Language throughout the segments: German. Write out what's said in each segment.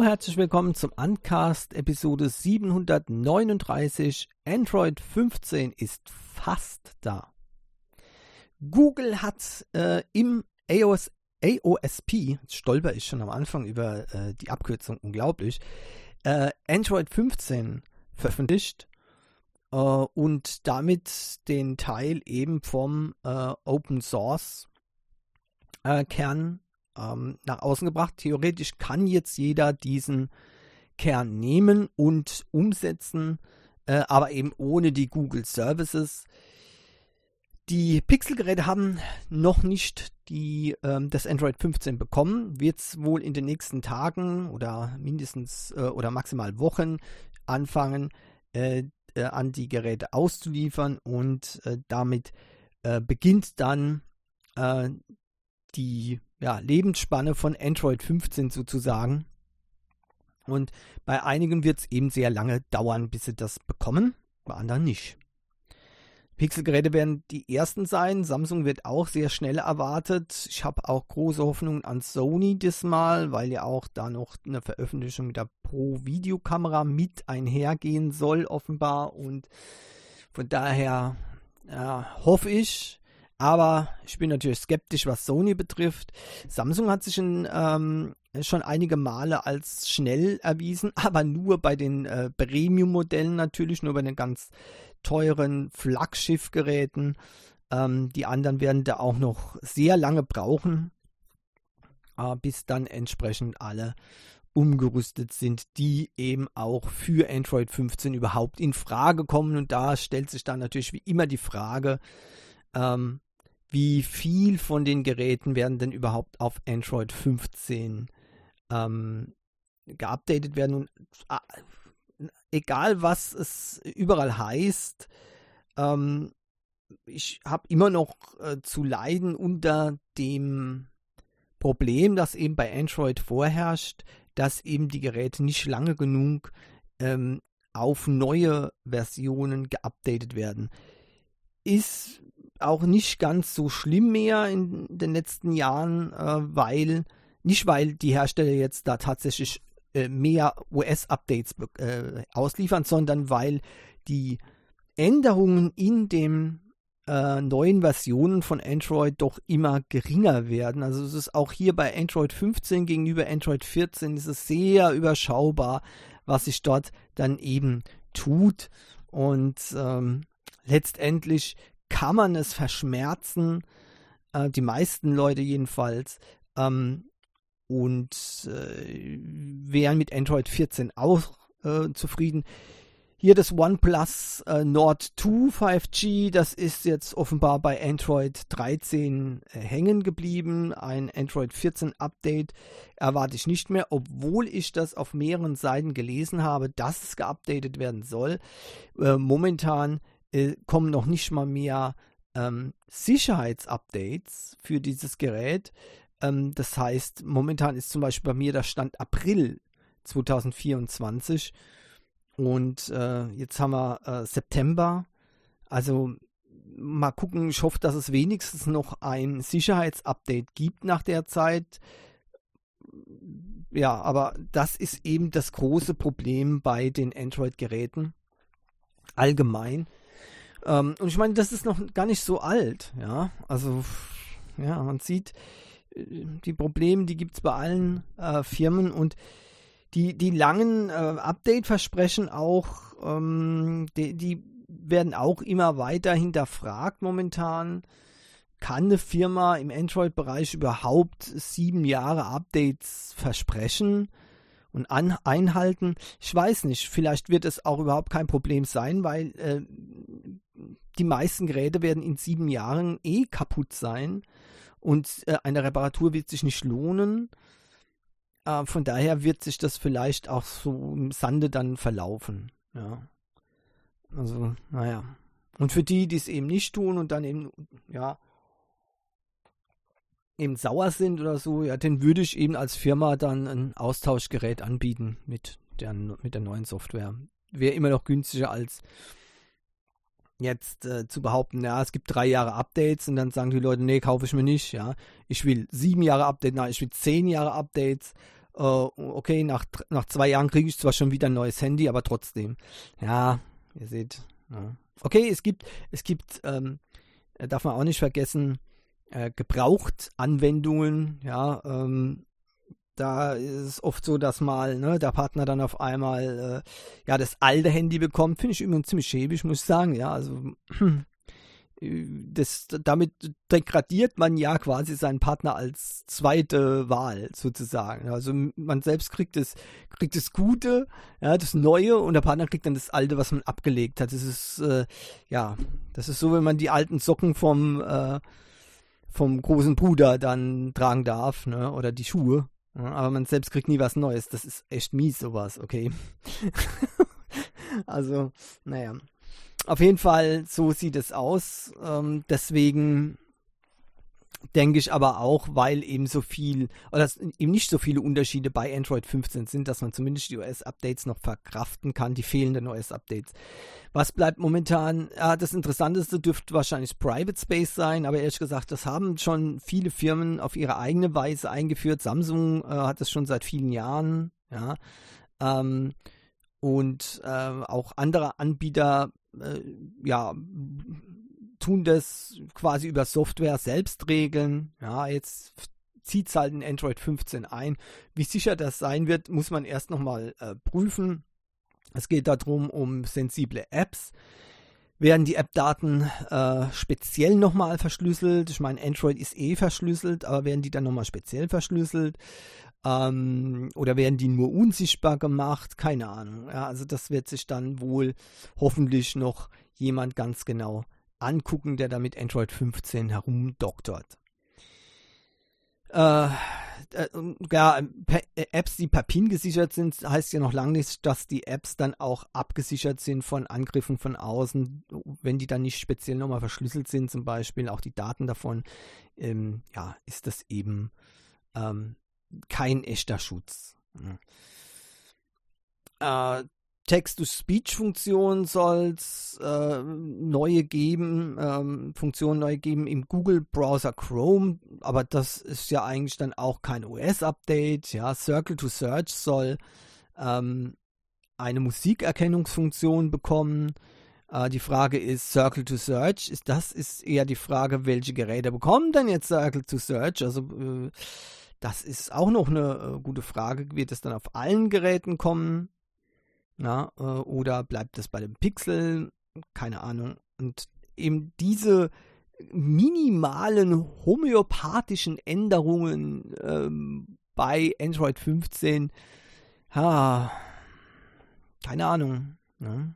herzlich willkommen zum Uncast Episode 739. Android 15 ist fast da. Google hat im AOSP, jetzt stolper ich schon am Anfang über die Abkürzung, unglaublich, Android 15 veröffentlicht und damit den Teil eben vom Open Source Kern nach außen gebracht. Theoretisch kann jetzt jeder diesen Kern nehmen und umsetzen, aber eben ohne die Google Services. Die Pixel-Geräte haben noch nicht das Android 15 bekommen, wird es wohl in den nächsten Tagen oder mindestens oder maximal Wochen anfangen, an die Geräte auszuliefern und damit beginnt dann die Lebensspanne von Android 15 sozusagen. Und bei einigen wird es eben sehr lange dauern, bis sie das bekommen, bei anderen nicht. Pixel-Geräte werden die ersten sein. Samsung wird auch sehr schnell erwartet. Ich habe auch große Hoffnungen an Sony diesmal, weil ja auch da noch eine Veröffentlichung mit der Pro-Videokamera mit einhergehen soll, offenbar. Und von daher hoffe ich. Aber ich bin natürlich skeptisch, was Sony betrifft. Samsung hat sich schon einige Male als schnell erwiesen, aber nur bei den Premium-Modellen natürlich, nur bei den ganz teuren Flaggschiff-Geräten. Die anderen werden da auch noch sehr lange brauchen, bis dann entsprechend alle umgerüstet sind, die eben auch für Android 15 überhaupt in Frage kommen. Und da stellt sich dann natürlich wie immer die Frage, wie viel von den Geräten werden denn überhaupt auf Android 15 geupdatet werden. Und egal, was es überall heißt, ich habe immer noch zu leiden unter dem Problem, das eben bei Android vorherrscht, dass eben die Geräte nicht lange genug auf neue Versionen geupdatet werden. Ist auch nicht ganz so schlimm mehr in den letzten Jahren, weil die Hersteller jetzt da tatsächlich mehr OS-Updates ausliefern, sondern weil die Änderungen in den neuen Versionen von Android doch immer geringer werden. Also es ist auch hier bei Android 15 gegenüber Android 14 ist es sehr überschaubar, was sich dort dann eben tut. Und letztendlich kann man es verschmerzen, die meisten Leute jedenfalls, und wären mit Android 14 auch zufrieden. Hier das OnePlus Nord 2 5G, das ist jetzt offenbar bei Android 13 hängen geblieben. Ein Android 14 Update erwarte ich nicht mehr, obwohl ich das auf mehreren Seiten gelesen habe, dass es geupdatet werden soll. Momentan kommen noch nicht mal mehr Sicherheitsupdates für dieses Gerät. Das heißt, momentan ist zum Beispiel bei mir der Stand April 2024 und jetzt haben wir September. Also mal gucken, ich hoffe, dass es wenigstens noch ein Sicherheitsupdate gibt nach der Zeit. Ja, aber das ist eben das große Problem bei den Android-Geräten allgemein. Und ich meine, das ist noch gar nicht so alt, ja. Also, ja, man sieht, die Probleme, die gibt es bei allen Firmen und die langen Update-Versprechen auch, die werden auch immer weiter hinterfragt momentan. Kann eine Firma im Android-Bereich überhaupt 7 Jahre Updates versprechen und einhalten? Ich weiß nicht, vielleicht wird es auch überhaupt kein Problem sein, weil die meisten Geräte werden in 7 Jahren kaputt sein und eine Reparatur wird sich nicht lohnen. Von daher wird sich das vielleicht auch so im Sande dann verlaufen. Ja. Also, naja. Und für die es eben nicht tun und dann eben, eben sauer sind oder so, ja, den würde ich eben als Firma dann ein Austauschgerät anbieten mit der neuen Software. Wäre immer noch günstiger als jetzt zu behaupten, ja, es gibt 3 Jahre Updates und dann sagen die Leute, nee, kaufe ich mir nicht, ja. Ich will 7 Jahre Updates, nein, ich will 10 Jahre Updates okay, nach 2 Jahren kriege ich zwar schon wieder ein neues Handy, aber trotzdem. Ja, ihr seht. Ja. Okay, es gibt darf man auch nicht vergessen, Gebrauchtanwendungen, ja, da ist es oft so, dass mal der Partner dann auf einmal das alte Handy bekommt. Finde ich übrigens ziemlich schäbig, muss ich sagen. Ja, also damit degradiert man ja quasi seinen Partner als zweite Wahl sozusagen. Also man selbst kriegt das Gute, ja, das Neue, und der Partner kriegt dann das Alte, was man abgelegt hat. Das ist das ist so, wenn man die alten Socken vom großen Bruder dann tragen darf, ne, oder die Schuhe. Ja, aber man selbst kriegt nie was Neues. Das ist echt mies, sowas, okay. Also, naja. Auf jeden Fall, so sieht es aus. Deswegen denke ich aber auch, weil eben eben nicht so viele Unterschiede bei Android 15 sind, dass man zumindest die OS-Updates noch verkraften kann, die fehlenden OS-Updates. Was bleibt momentan? Das Interessanteste dürfte wahrscheinlich Private Space sein, aber ehrlich gesagt, das haben schon viele Firmen auf ihre eigene Weise eingeführt. Samsung hat das schon seit vielen Jahren, ja. Und auch andere Anbieter tun das quasi über Software selbst regeln. Ja, jetzt zieht es halt in Android 15 ein. Wie sicher das sein wird, muss man erst nochmal prüfen. Es geht darum, um sensible Apps. Werden die App-Daten speziell nochmal verschlüsselt? Ich meine, Android ist verschlüsselt, aber werden die dann nochmal speziell verschlüsselt? Oder werden die nur unsichtbar gemacht? Keine Ahnung. Ja, also das wird sich dann wohl hoffentlich noch jemand ganz genau angucken, der da mit Android 15 herumdoktort. Apps, die per PIN gesichert sind, heißt ja noch lange nicht, dass die Apps dann auch abgesichert sind von Angriffen von außen, wenn die dann nicht speziell nochmal verschlüsselt sind, zum Beispiel auch die Daten davon, ist das eben kein echter Schutz. Text-to-Speech-Funktion soll es neue geben, Funktionen neu geben im Google-Browser Chrome, aber das ist ja eigentlich dann auch kein OS-Update. Ja, Circle-to-Search soll eine Musikerkennungsfunktion bekommen. Die Frage ist, Circle-to-Search, ist eher die Frage, welche Geräte bekommen denn jetzt Circle-to-Search? Also das ist auch noch eine gute Frage. Wird es dann auf allen Geräten kommen? Ja, oder bleibt es bei dem Pixel? Keine Ahnung. Und eben diese minimalen homöopathischen Änderungen bei Android 15, keine Ahnung. Ja.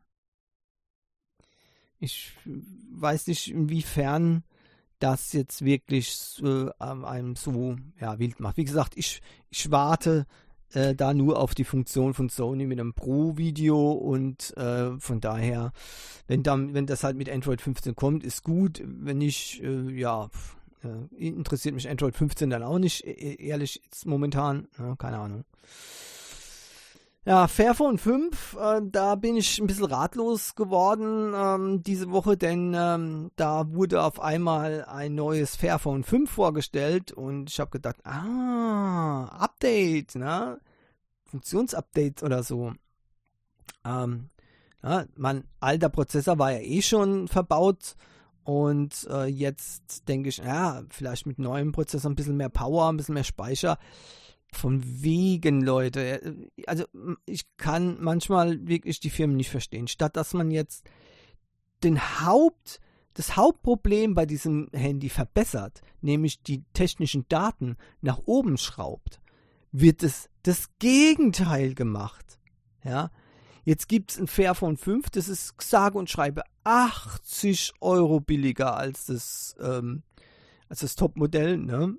Ich weiß nicht, inwiefern das jetzt wirklich einem so wild macht. Wie gesagt, ich warte da nur auf die Funktion von Sony mit einem Pro-Video und von daher, wenn das halt mit Android 15 kommt, ist gut. Wenn nicht, interessiert mich Android 15 dann auch nicht, ehrlich, jetzt momentan, keine Ahnung. Ja, Fairphone 5, da bin ich ein bisschen ratlos geworden diese Woche, denn da wurde auf einmal ein neues Fairphone 5 vorgestellt und ich habe gedacht, Update, ne? Funktionsupdate oder so. Mein alter Prozessor war ja schon verbaut und jetzt denke ich, vielleicht mit neuem Prozessor ein bisschen mehr Power, ein bisschen mehr Speicher. Von wegen, Leute. Also ich kann manchmal wirklich die Firmen nicht verstehen. Statt dass man jetzt das Hauptproblem bei diesem Handy verbessert, nämlich die technischen Daten nach oben schraubt, wird das Gegenteil gemacht. Ja? Jetzt gibt es ein Fairphone 5, das ist sage und schreibe 80 € billiger als das Topmodell, ne?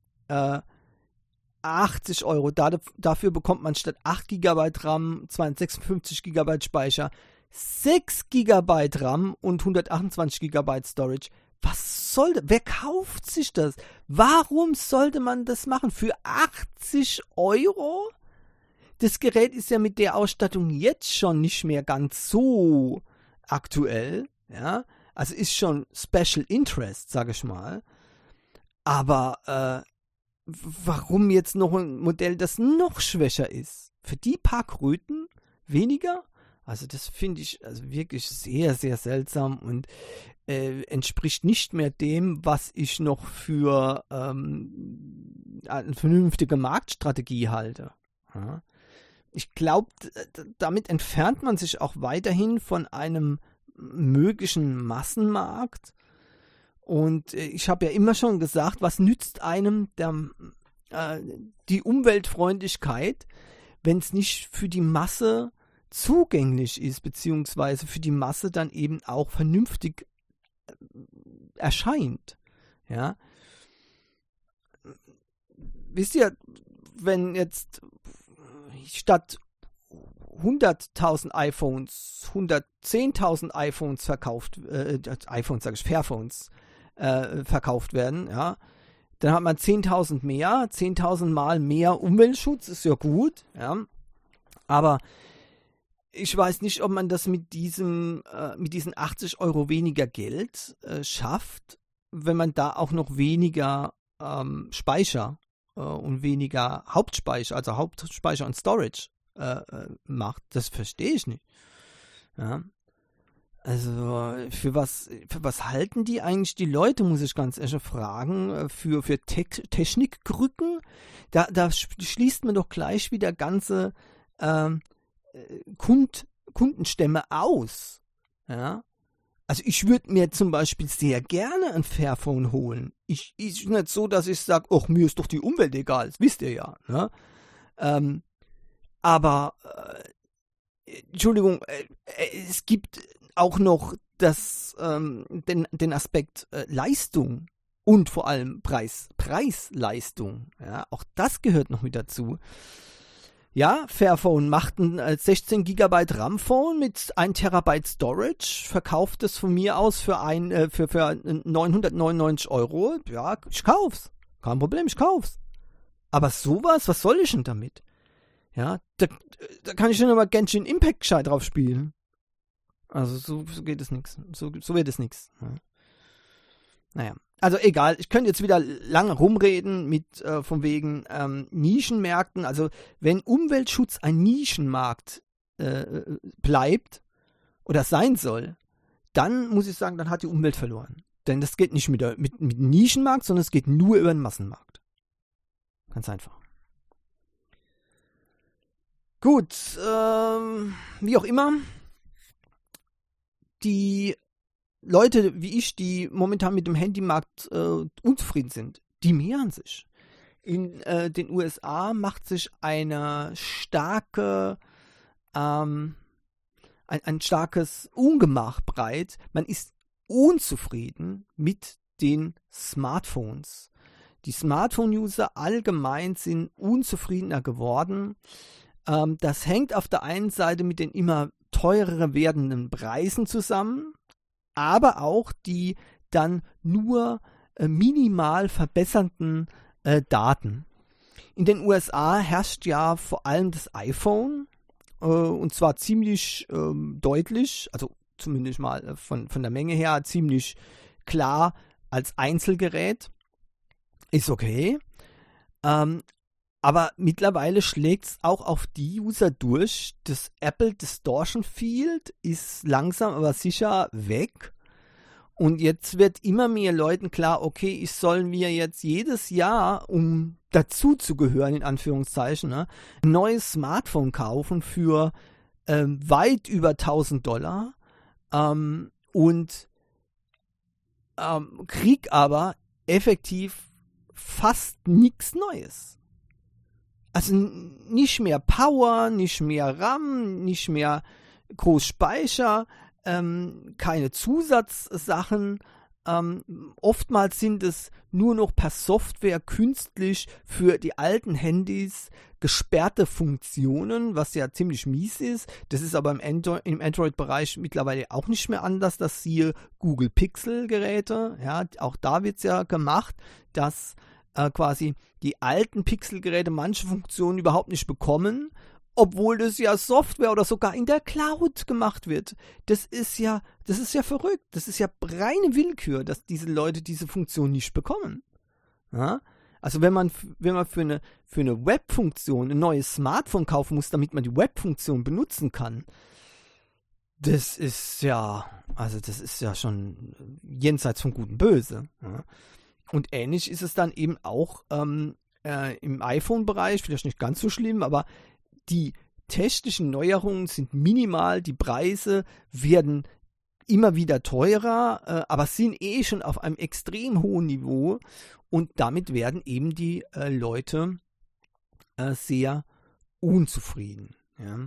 80 €. Dafür bekommt man statt 8 GB RAM, 256 GB Speicher, 6 GB RAM und 128 GB Storage. Wer kauft sich das? Warum sollte man das machen? Für 80 €? Das Gerät ist ja mit der Ausstattung jetzt schon nicht mehr ganz so aktuell. Ja? Also ist schon Special Interest, sage ich mal. Aber warum jetzt noch ein Modell, das noch schwächer ist? Für die paar Kröten weniger? Also das finde ich also wirklich sehr, sehr seltsam und entspricht nicht mehr dem, was ich noch für eine vernünftige Marktstrategie halte. Ja. Ich glaube, damit entfernt man sich auch weiterhin von einem möglichen Massenmarkt. Und ich habe ja immer schon gesagt, was nützt einem die Umweltfreundlichkeit, wenn es nicht für die Masse zugänglich ist, beziehungsweise für die Masse dann eben auch vernünftig erscheint. Ja. Wisst ihr, wenn jetzt statt 100.000 iPhones 110.000 iPhones verkauft, Fairphones verkauft werden, ja, dann hat man 10.000 Mal mehr Umweltschutz, ist ja gut, ja, aber ich weiß nicht, ob man das mit diesen 80 Euro weniger Geld schafft, wenn man da auch noch weniger Speicher und weniger Hauptspeicher, also Hauptspeicher und Storage macht. Das verstehe ich nicht. Ja. Also für was halten die eigentlich die Leute, muss ich ganz ehrlich fragen, für Technikkrücken? Da schließt man doch gleich wieder ganze Kundenstämme aus. Ja? Also ich würde mir zum Beispiel sehr gerne ein Fairphone holen. Ist nicht so, dass ich sage, ach, mir ist doch die Umwelt egal, das wisst ihr ja. Ne? Aber Entschuldigung, es gibt auch noch den Aspekt Leistung und vor allem Preis-Leistung. Ja? Auch das gehört noch mit dazu. Ja, Fairphone macht ein 16 GB RAM-Phone mit 1 TB Storage, verkauft es von mir aus für 999 Euro. Ja, ich kauf's. Kein Problem, ich kauf's. Aber sowas, was soll ich denn damit? Ja, da kann ich schon mal Genshin Impact gescheit drauf spielen. Also so geht es nichts. So wird es nichts. Ja. Naja. Also egal, ich könnte jetzt wieder lange rumreden mit von wegen Nischenmärkten. Also wenn Umweltschutz ein Nischenmarkt bleibt oder sein soll, dann muss ich sagen, dann hat die Umwelt verloren. Denn das geht nicht mit Nischenmarkt, sondern es geht nur über den Massenmarkt. Ganz einfach. Gut, wie auch immer, die Leute wie ich, die momentan mit dem Handymarkt unzufrieden sind, die mehren sich. In den USA macht sich ein starkes Ungemach breit. Man ist unzufrieden mit den Smartphones. Die Smartphone-User allgemein sind unzufriedener geworden. Das hängt auf der einen Seite mit den immer teurer werdenden Preisen zusammen, aber auch die dann nur minimal verbesserten Daten. In den USA herrscht ja vor allem das iPhone und zwar ziemlich deutlich, also zumindest mal von der Menge her ziemlich klar als Einzelgerät. Ist okay. Aber mittlerweile schlägt es auch auf die User durch. Das Apple Distortion Field ist langsam aber sicher weg. Und jetzt wird immer mehr Leuten klar, okay, ich soll mir jetzt jedes Jahr, um dazu zu gehören, in Anführungszeichen, ne, ein neues Smartphone kaufen für weit über $1.000 und krieg aber effektiv fast nichts Neues. Also nicht mehr Power, nicht mehr RAM, nicht mehr Großspeicher, keine Zusatzsachen. Oftmals sind es nur noch per Software künstlich für die alten Handys gesperrte Funktionen, was ja ziemlich mies ist. Das ist aber im Android-Bereich mittlerweile auch nicht mehr anders. Das siehe Google Pixel-Geräte. Ja, auch da wird es ja gemacht, dass quasi die alten Pixel-Geräte manche Funktionen überhaupt nicht bekommen, obwohl das ja Software oder sogar in der Cloud gemacht wird. Das ist ja verrückt. Das ist ja reine Willkür, dass diese Leute diese Funktion nicht bekommen. Ja? Also wenn man für eine Webfunktion ein neues Smartphone kaufen muss, damit man die Webfunktion benutzen kann, das ist ja schon jenseits von Gut und Böse. Ja. Und ähnlich ist es dann eben auch im iPhone-Bereich, vielleicht nicht ganz so schlimm, aber die technischen Neuerungen sind minimal, die Preise werden immer wieder teurer, aber sind schon auf einem extrem hohen Niveau und damit werden eben die Leute sehr unzufrieden.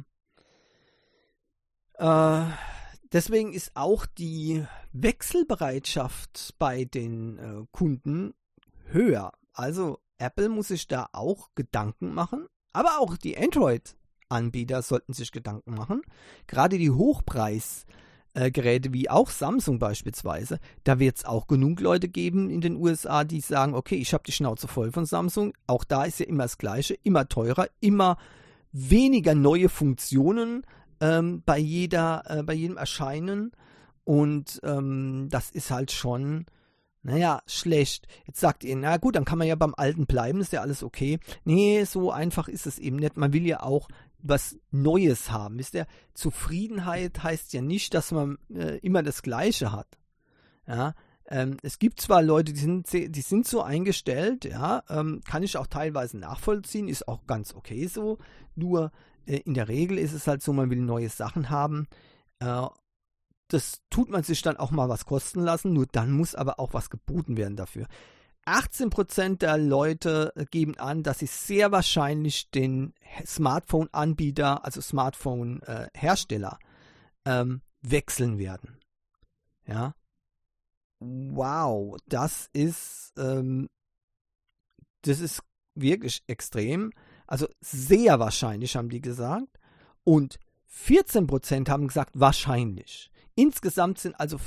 Ja. Deswegen ist auch die Wechselbereitschaft bei den Kunden höher. Also Apple muss sich da auch Gedanken machen, aber auch die Android-Anbieter sollten sich Gedanken machen. Gerade die Hochpreisgeräte wie auch Samsung beispielsweise, da wird es auch genug Leute geben in den USA, die sagen, okay, ich habe die Schnauze voll von Samsung. Auch da ist ja immer das Gleiche, immer teurer, immer weniger neue Funktionen bei jedem Erscheinen. Und das ist halt schon, schlecht. Jetzt sagt ihr, na gut, dann kann man ja beim Alten bleiben, ist ja alles okay. Nee, so einfach ist es eben nicht. Man will ja auch was Neues haben. Wisst ihr, Zufriedenheit heißt ja nicht, dass man immer das Gleiche hat. Ja, es gibt zwar Leute, die sind so eingestellt, ja, kann ich auch teilweise nachvollziehen, ist auch ganz okay so. Nur in der Regel ist es halt so, man will neue Sachen haben. Das tut man sich dann auch mal was kosten lassen, nur dann muss aber auch was geboten werden dafür. 18% der Leute geben an, dass sie sehr wahrscheinlich den Smartphone-Anbieter, also Smartphone-Hersteller, wechseln werden. Ja. Wow, das ist wirklich extrem. Also sehr wahrscheinlich, haben die gesagt. Und 14% haben gesagt, wahrscheinlich. Insgesamt sind also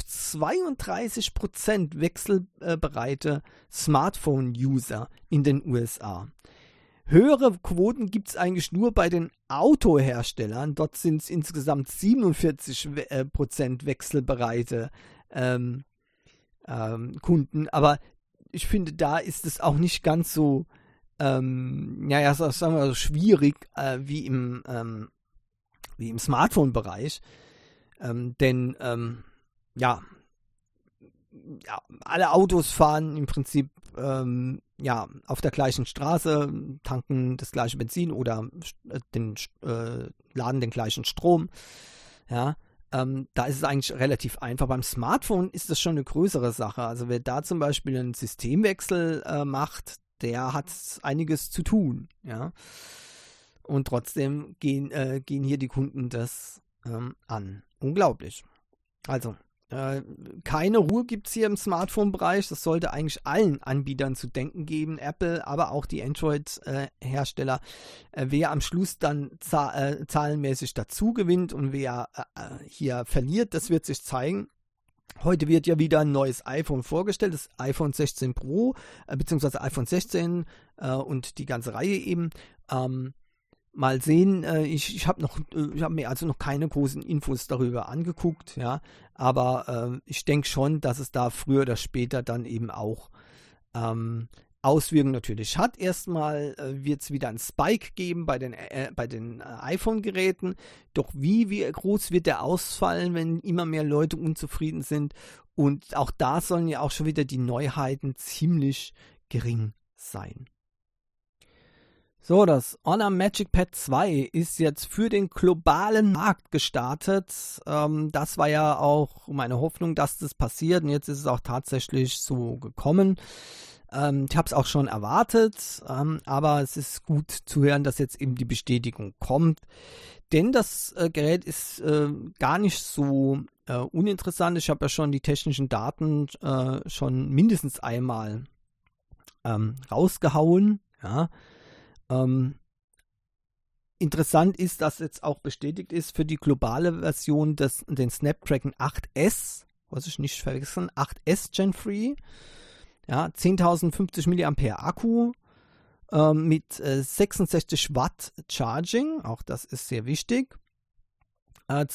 32% wechselbereite Smartphone-User in den USA. Höhere Quoten gibt es eigentlich nur bei den Autoherstellern. Dort sind es insgesamt 47% wechselbereite Kunden. Aber ich finde, da ist es auch nicht ganz so, sagen wir so schwierig wie im Smartphone-Bereich. Denn alle Autos fahren im Prinzip auf der gleichen Straße, tanken das gleiche Benzin oder laden den gleichen Strom. Ja, da ist es eigentlich relativ einfach. Beim Smartphone ist das schon eine größere Sache. Also wer da zum Beispiel einen Systemwechsel macht, der hat einiges zu tun. Ja, und trotzdem gehen hier die Kunden das an. Unglaublich. Also, keine Ruhe gibt es hier im Smartphone-Bereich. Das sollte eigentlich allen Anbietern zu denken geben. Apple, aber auch die Android-Hersteller. Wer am Schluss dann zahlenmäßig dazu gewinnt und wer hier verliert, das wird sich zeigen. Heute wird ja wieder ein neues iPhone vorgestellt, das iPhone 16 Pro, beziehungsweise iPhone 16 und die ganze Reihe eben. Mal sehen, ich habe mir also noch keine großen Infos darüber angeguckt, ja, aber ich denke schon, dass es da früher oder später dann eben auch Auswirkungen natürlich hat. Erstmal wird es wieder einen Spike geben bei den iPhone-Geräten, doch wie groß wird der ausfallen, wenn immer mehr Leute unzufrieden sind, und auch da sollen ja auch schon wieder die Neuheiten ziemlich gering sein. So, das Honor Magic Pad 2 ist jetzt für den globalen Markt gestartet. Das war ja auch meine Hoffnung, dass das passiert, und jetzt ist es auch tatsächlich so gekommen. Ich habe es auch schon erwartet, aber es ist gut zu hören, dass jetzt eben die Bestätigung kommt. Denn das Gerät ist gar nicht so uninteressant. Ich habe ja schon die technischen Daten schon mindestens einmal rausgehauen, ja. Interessant ist, dass jetzt auch bestätigt ist für die globale Version den Snapdragon 8S, was ich nicht verwechseln, 8S Gen 3, ja, 10.050 mAh Akku mit 66 Watt Charging, auch das ist sehr wichtig,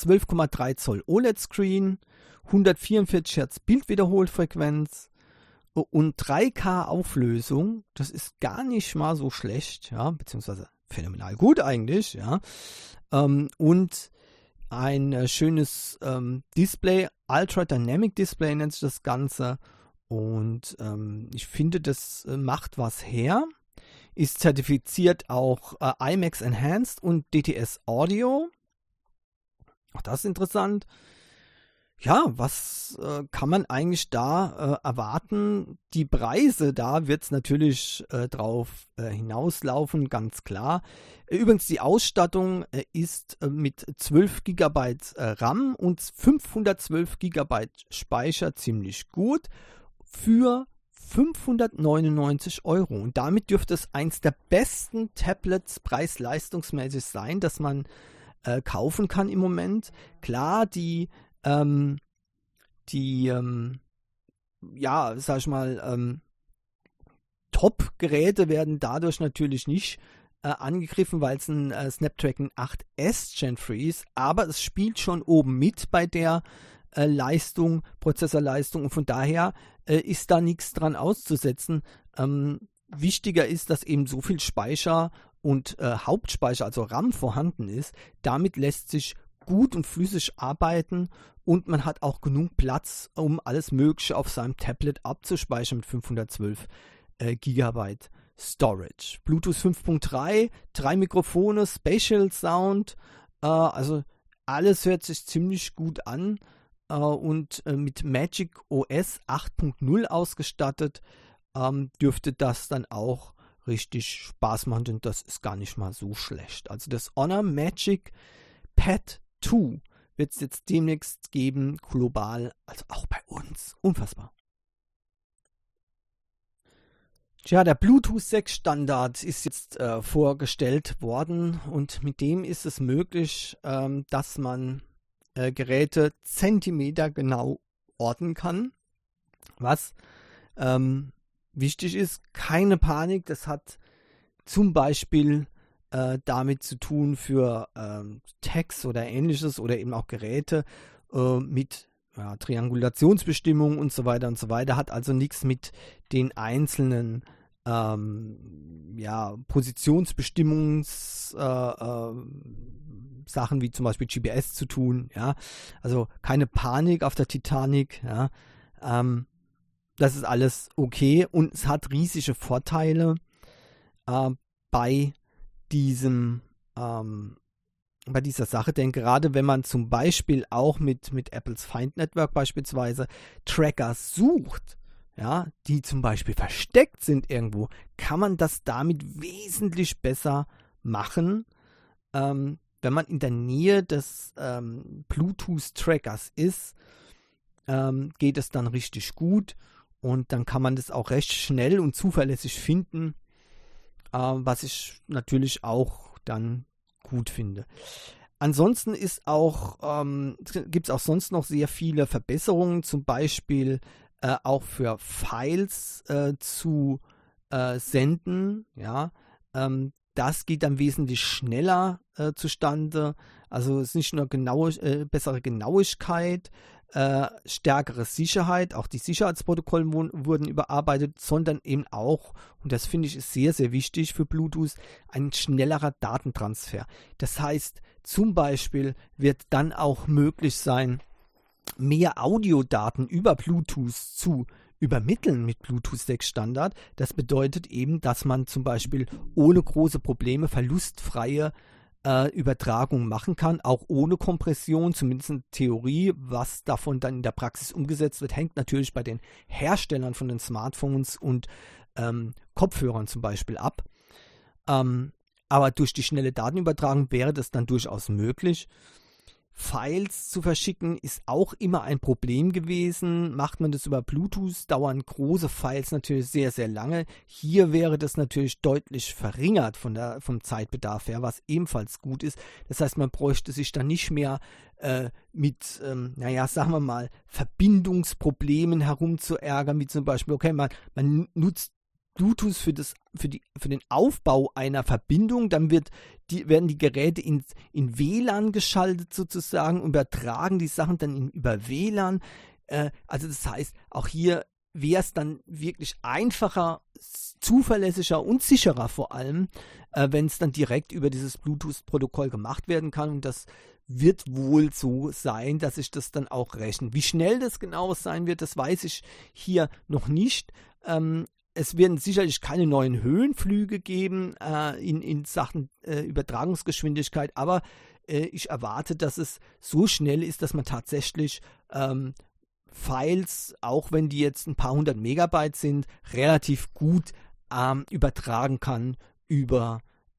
12,3 Zoll OLED Screen, 144 Hertz Bildwiederholfrequenz, und 3K Auflösung. Das ist gar nicht mal so schlecht, ja, beziehungsweise phänomenal gut eigentlich, ja. Und ein schönes Display, Ultra Dynamic Display nennt sich das Ganze. Und ich finde, das macht was her. Ist zertifiziert auch IMAX Enhanced und DTS Audio. Auch das ist interessant. Ja, was kann man eigentlich da erwarten? Die Preise, da wird es natürlich drauf hinauslaufen, ganz klar. Übrigens, die Ausstattung ist mit 12 GB RAM und 512 GB Speicher ziemlich gut für 599 €. Und damit dürfte es eins der besten Tablets preis-leistungsmäßig sein, das man kaufen kann im Moment. Klar, ja, sag ich mal, Top-Geräte werden dadurch natürlich nicht angegriffen, weil es ein Snapdragon 8S Gen 3 ist, aber es spielt schon oben mit bei der Leistung, Prozessorleistung, und von daher ist da nichts dran auszusetzen. Wichtiger ist, dass eben so viel Speicher und Hauptspeicher, also RAM, vorhanden ist. Damit lässt sich gut und flüssig arbeiten und man hat auch genug Platz, um alles Mögliche auf seinem Tablet abzuspeichern mit 512 GB Storage. Bluetooth 5.3, 3 Mikrofone, Spatial Sound, also alles hört sich ziemlich gut an und mit Magic OS 8.0 ausgestattet, dürfte das dann auch richtig Spaß machen, und das ist gar nicht mal so schlecht. Also das Honor Magic Pad 2 wird es jetzt demnächst geben, global, also auch bei uns. Unfassbar. Tja, der Bluetooth 6 Standard ist jetzt vorgestellt worden, und mit dem ist es möglich, dass man Geräte zentimetergenau orten kann. Was wichtig ist, keine Panik, das hat zum Beispiel damit zu tun für Tags oder ähnliches oder eben auch Geräte mit Triangulationsbestimmungen und so weiter und so weiter, hat also nichts mit den einzelnen Positionsbestimmungs-Sachen wie zum Beispiel GPS zu tun, ja, also keine Panik auf der Titanic, ja, das ist alles okay, und es hat riesige Vorteile bei dieser Sache, denn gerade wenn man zum Beispiel auch mit Apples Find Network beispielsweise Tracker sucht, ja, die zum Beispiel versteckt sind irgendwo, kann man das damit wesentlich besser machen, wenn man in der Nähe des Bluetooth-Trackers ist, geht es dann richtig gut, und dann kann man das auch recht schnell und zuverlässig finden, was ich natürlich auch dann gut finde. Ansonsten gibt es auch sonst noch sehr viele Verbesserungen, zum Beispiel auch für Files zu senden. Ja, das geht dann wesentlich schneller zustande. Also es ist nicht nur bessere Genauigkeit, stärkere Sicherheit, auch die Sicherheitsprotokolle wurden überarbeitet, sondern eben auch, und das finde ich ist sehr, sehr wichtig für Bluetooth, ein schnellerer Datentransfer. Das heißt, zum Beispiel wird dann auch möglich sein, mehr Audiodaten über Bluetooth zu übermitteln mit Bluetooth 6 Standard. Das bedeutet eben, dass man zum Beispiel ohne große Probleme verlustfreie Übertragung machen kann, auch ohne Kompression, zumindest in Theorie. Was davon dann in der Praxis umgesetzt wird, hängt natürlich bei den Herstellern von den Smartphones und Kopfhörern zum Beispiel ab. Aber durch die schnelle Datenübertragung wäre das dann durchaus möglich. Files zu verschicken ist auch immer ein Problem gewesen. Macht man das über Bluetooth, dauern große Files natürlich sehr, sehr lange. Hier wäre das natürlich deutlich verringert vom Zeitbedarf her, was ebenfalls gut ist. Das heißt, man bräuchte sich dann nicht mehr mit, sagen wir mal, Verbindungsproblemen herumzuärgern, wie zum Beispiel, okay, man nutzt Bluetooth für den Aufbau einer Verbindung, dann werden die Geräte in WLAN geschaltet sozusagen, übertragen die Sachen dann über WLAN. Also das heißt, auch hier wäre es dann wirklich einfacher, zuverlässiger und sicherer vor allem, wenn es dann direkt über dieses Bluetooth-Protokoll gemacht werden kann. Und das wird wohl so sein, dass sich das dann auch rechnet. Wie schnell das genau sein wird, das weiß ich hier noch nicht. Es werden sicherlich keine neuen Höhenflüge geben in Sachen Übertragungsgeschwindigkeit, aber ich erwarte, dass es so schnell ist, dass man tatsächlich Files, auch wenn die jetzt ein paar hundert Megabyte sind, relativ gut übertragen kann über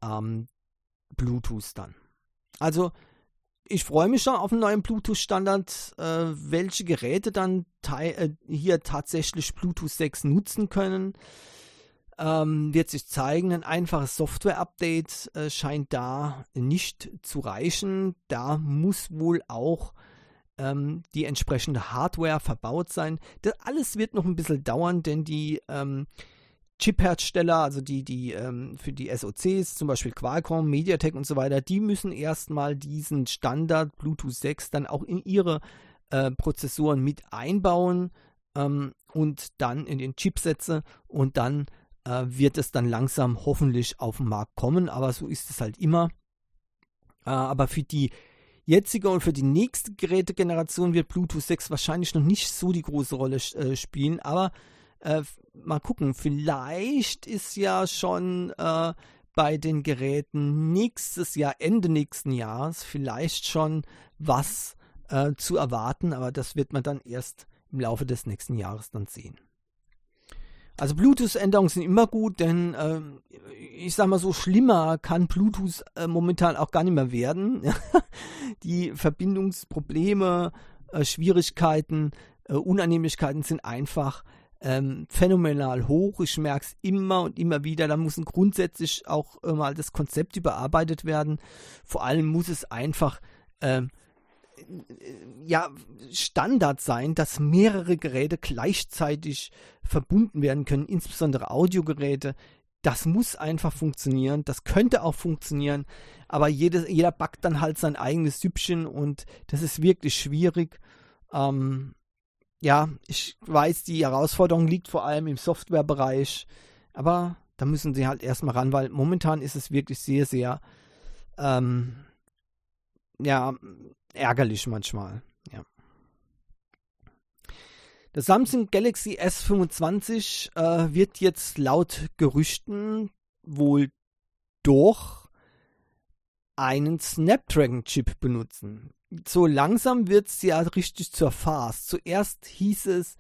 Bluetooth dann. Also ich freue mich schon auf einen neuen Bluetooth-Standard. Welche Geräte dann hier tatsächlich Bluetooth 6 nutzen können, wird sich zeigen. Ein einfaches Software-Update scheint da nicht zu reichen. Da muss wohl auch die entsprechende Hardware verbaut sein. Das alles wird noch ein bisschen dauern, denn die Chip-Hersteller, also die für die SoCs, zum Beispiel Qualcomm, MediaTek und so weiter, die müssen erstmal diesen Standard Bluetooth 6 dann auch in ihre Prozessoren mit einbauen und dann in den Chipsätze und dann wird es dann langsam hoffentlich auf den Markt kommen, aber so ist es halt immer. Aber für die jetzige und für die nächste Gerätegeneration wird Bluetooth 6 wahrscheinlich noch nicht so die große Rolle spielen, aber mal gucken, vielleicht ist ja schon bei den Geräten nächstes Jahr, Ende nächsten Jahres, vielleicht schon was zu erwarten, aber das wird man dann erst im Laufe des nächsten Jahres dann sehen. Also Bluetooth-Änderungen sind immer gut, denn ich sag mal so, schlimmer kann Bluetooth momentan auch gar nicht mehr werden. Die Verbindungsprobleme, Schwierigkeiten, Unannehmlichkeiten sind einfach phänomenal hoch. Ich merke es immer und immer wieder. Da muss grundsätzlich auch mal das Konzept überarbeitet werden. Vor allem muss es einfach Standard sein, dass mehrere Geräte gleichzeitig verbunden werden können, insbesondere Audiogeräte. Das muss einfach funktionieren, das könnte auch funktionieren, aber jeder backt dann halt sein eigenes Süppchen und das ist wirklich schwierig. Ich weiß, die Herausforderung liegt vor allem im Softwarebereich, aber da müssen sie halt erstmal ran, weil momentan ist es wirklich sehr, sehr ärgerlich manchmal. Ja. Das Samsung Galaxy S25 wird jetzt laut Gerüchten wohl doch einen Snapdragon-Chip benutzen. So langsam wird es ja richtig zur Farce. Zuerst hieß es,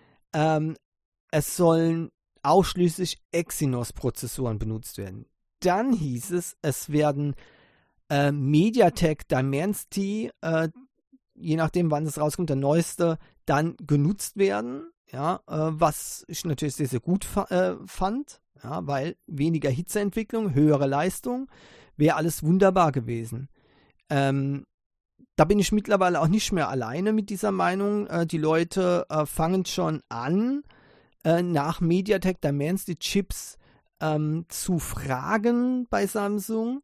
es sollen ausschließlich Exynos-Prozessoren benutzt werden. Dann hieß es werden MediaTek Dimensity, je nachdem wann es rauskommt, der neueste, dann genutzt werden, ja, was ich natürlich sehr, sehr gut fand, ja, weil weniger Hitzeentwicklung, höhere Leistung, wäre alles wunderbar gewesen. Da bin ich mittlerweile auch nicht mehr alleine mit dieser Meinung. Die Leute fangen schon an, nach MediaTek Dimensity Chips zu fragen bei Samsung.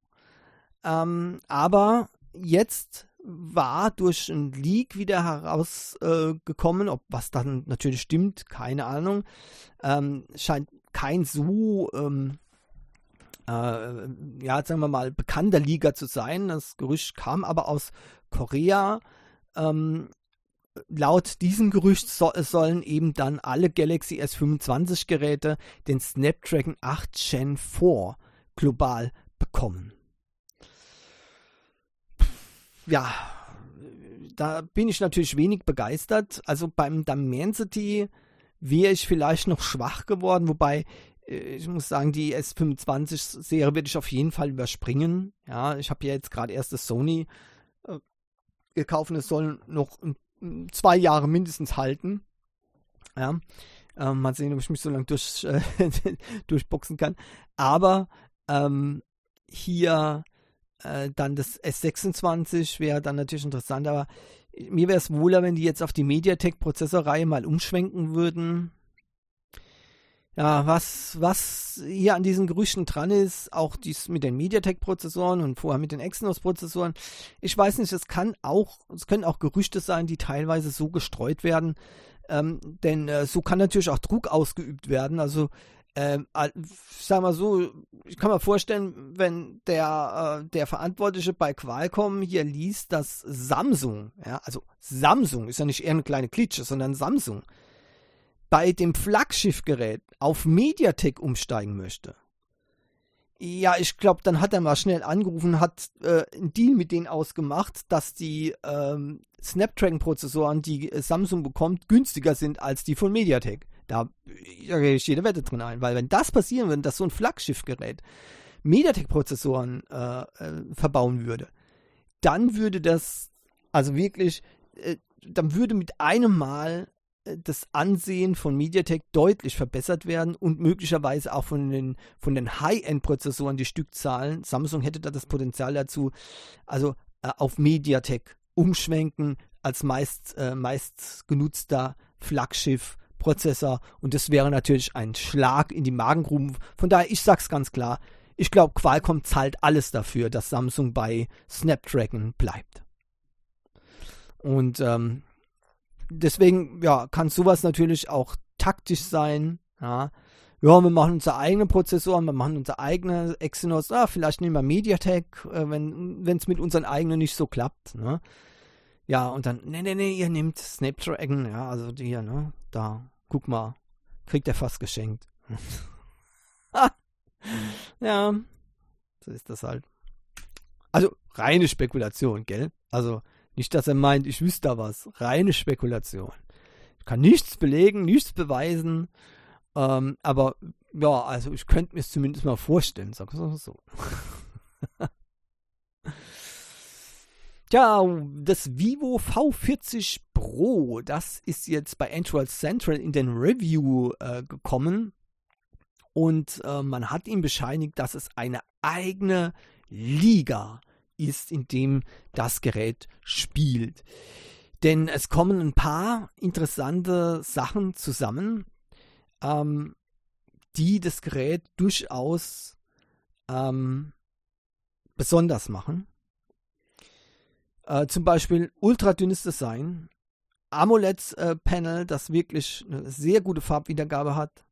Aber jetzt war durch ein Leak wieder herausgekommen, ob was dann natürlich stimmt, keine Ahnung, scheint kein so, sagen wir mal, bekannter Leaker zu sein. Das Gerücht kam aber aus Korea. Laut diesem Gerücht sollen eben dann alle Galaxy S25 Geräte den Snapdragon 8 Gen 4 global bekommen. Ja, da bin ich natürlich wenig begeistert. Also beim Dimensity wäre ich vielleicht noch schwach geworden, wobei ich muss sagen, die S25-Serie werde ich auf jeden Fall überspringen. Ja, ich habe ja jetzt gerade erst das Sony gekauft und es soll noch 2 Jahre mindestens halten. Ja, mal sehen, ob ich mich so lange durchboxen kann. Aber hier dann das S26 wäre dann natürlich interessant, aber mir wäre es wohler, wenn die jetzt auf die MediaTek-Prozessorreihe mal umschwenken würden. Ja, was hier an diesen Gerüchten dran ist, auch dies mit den MediaTek-Prozessoren und vorher mit den Exynos-Prozessoren, ich weiß nicht, es können auch Gerüchte sein, die teilweise so gestreut werden, Denn so kann natürlich auch Druck ausgeübt werden. Also sag mal so, ich kann mir vorstellen, wenn der Verantwortliche bei Qualcomm hier liest, dass Samsung, ja, also Samsung ist ja nicht eher eine kleine Klitsche, sondern Samsung, bei dem Flaggschiffgerät auf MediaTek umsteigen möchte. Ja, ich glaube, dann hat er mal schnell angerufen, hat einen Deal mit denen ausgemacht, dass die Snapdragon-Prozessoren, die Samsung bekommt, günstiger sind als die von MediaTek. Da gehe ich jede Wette drin ein, weil wenn das passieren würde, dass so ein Flaggschiffgerät MediaTek-Prozessoren verbauen würde, dann würde das, also wirklich, dann würde mit einem Mal das Ansehen von MediaTek deutlich verbessert werden und möglicherweise auch von den High-End-Prozessoren die Stückzahlen. Samsung hätte da das Potenzial dazu, also auf MediaTek umschwenken als meist genutzter Flaggschiff-Prozessor, und das wäre natürlich ein Schlag in die Magengrube. Von daher, ich sag's ganz klar, ich glaube, Qualcomm zahlt alles dafür, dass Samsung bei Snapdragon bleibt. Und deswegen, ja, kann sowas natürlich auch taktisch sein. Ja, wir machen unsere eigenen Prozessoren, wir machen unsere eigene Exynos. Vielleicht nehmen wir MediaTek, wenn es mit unseren eigenen nicht so klappt. Ne? Ja, und dann, nee, ihr nehmt Snapdragon. Ja, also die hier, ne? Da, guck mal, kriegt er fast geschenkt. Ja, so ist das halt. Also, reine Spekulation, gell? Also, nicht, dass er meint, ich wüsste da was. Reine Spekulation. Ich kann nichts belegen, nichts beweisen. Aber ja, also ich könnte mir es zumindest mal vorstellen. Sag mal so. Tja, das Vivo V40 Pro, das ist jetzt bei Android Central in den Review gekommen. Und man hat ihm bescheinigt, dass es eine eigene Liga ist, in dem das Gerät spielt. Denn es kommen ein paar interessante Sachen zusammen, die das Gerät durchaus besonders machen. Zum Beispiel ultradünnes Design, AMOLED-Panel, das wirklich eine sehr gute Farbwiedergabe hat,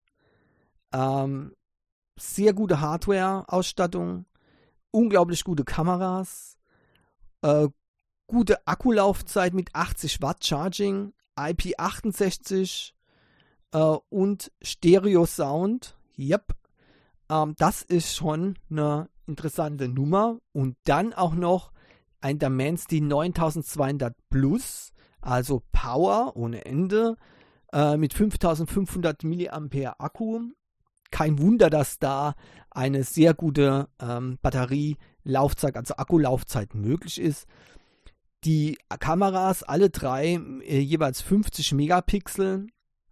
sehr gute Hardware-Ausstattung, unglaublich gute Kameras, gute Akkulaufzeit mit 80 Watt Charging, IP68 und Stereo-Sound. Yep. Das ist schon eine interessante Nummer. Und dann auch noch ein Dimensity 9200 Plus, also Power ohne Ende, mit 5500 mAh Akku. Kein Wunder, dass da eine sehr gute Batterielaufzeit, also Akkulaufzeit möglich ist. Die Kameras, alle drei, jeweils 50 Megapixel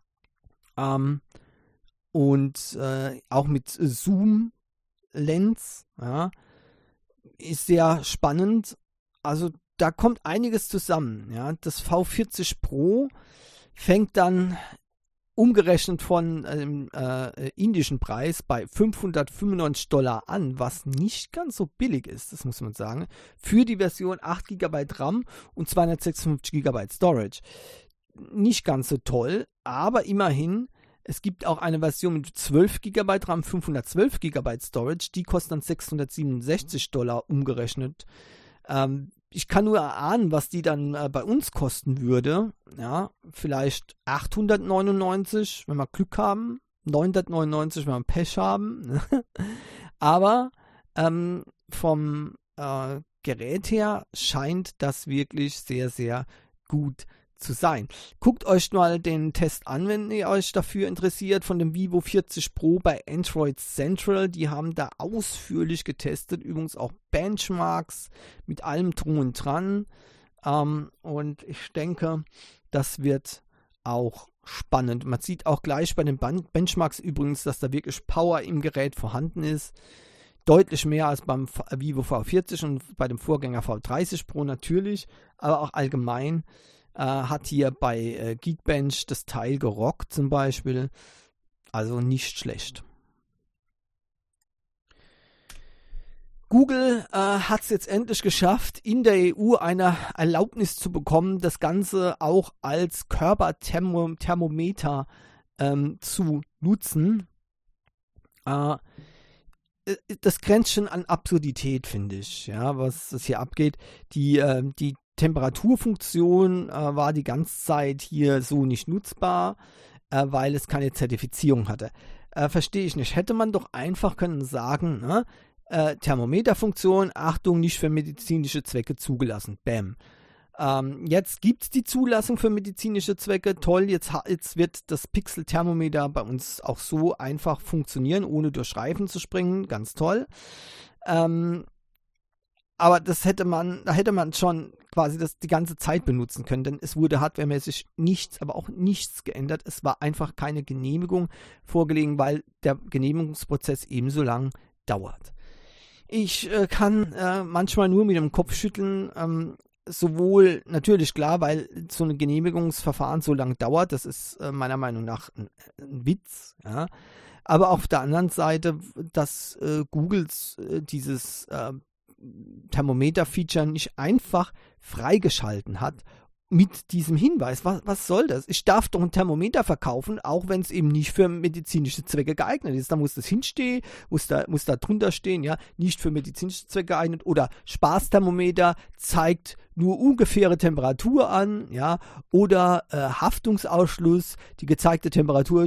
und auch mit Zoom-Lens, ja, ist sehr spannend. Also da kommt einiges zusammen. Ja. Das V40 Pro fängt dann umgerechnet von indischen Preis bei $595 an, was nicht ganz so billig ist, das muss man sagen, für die Version 8 GB RAM und 256 GB Storage. Nicht ganz so toll, aber immerhin, es gibt auch eine Version mit 12 GB RAM, 512 GB Storage, die kostet dann $667 umgerechnet. Ich kann nur erahnen, was die dann bei uns kosten würde. Ja, vielleicht 899, wenn wir Glück haben. 999, wenn wir Pech haben. Aber vom Gerät her scheint das wirklich sehr, sehr gut zu sein. Guckt euch mal den Test an, wenn ihr euch dafür interessiert, von dem Vivo 40 Pro bei Android Central. Die haben da ausführlich getestet, übrigens auch Benchmarks mit allem drum und dran. Und ich denke, das wird auch spannend. Man sieht auch gleich bei den Benchmarks übrigens, dass da wirklich Power im Gerät vorhanden ist. Deutlich mehr als beim Vivo V40 und bei dem Vorgänger V30 Pro natürlich, aber auch allgemein. Hat hier bei Geekbench das Teil gerockt zum Beispiel. Also nicht schlecht. Google hat es jetzt endlich geschafft, in der EU eine Erlaubnis zu bekommen, das Ganze auch als Körperthermometer zu nutzen. Das grenzt schon an Absurdität, finde ich, ja, was das hier abgeht. Die Temperaturfunktion war die ganze Zeit hier so nicht nutzbar, weil es keine Zertifizierung hatte. Verstehe ich nicht. Hätte man doch einfach können sagen, ne? Thermometerfunktion, Achtung, nicht für medizinische Zwecke zugelassen. Bam. Jetzt gibt es die Zulassung für medizinische Zwecke. Toll, jetzt wird das Pixel-Thermometer bei uns auch so einfach funktionieren, ohne durch Reifen zu springen. Ganz toll. Aber da hätte man schon quasi das die ganze Zeit benutzen können, denn es wurde hardwaremäßig nichts, aber auch nichts geändert. Es war einfach keine Genehmigung vorgelegen, weil der Genehmigungsprozess ebenso lang dauert. Ich kann manchmal nur mit dem Kopf schütteln, sowohl natürlich klar, weil so ein Genehmigungsverfahren so lang dauert, das ist meiner Meinung nach ein Witz, ja. Aber auf der anderen Seite, dass Googles dieses Thermometer-Feature nicht einfach freigeschalten hat mit diesem Hinweis. Was soll das? Ich darf doch ein Thermometer verkaufen, auch wenn es eben nicht für medizinische Zwecke geeignet ist. Da muss das hinstehen, muss da drunter stehen, ja, nicht für medizinische Zwecke geeignet, oder Spaßthermometer zeigt nur ungefähre Temperatur an, ja, oder Haftungsausschluss, die gezeigte Temperatur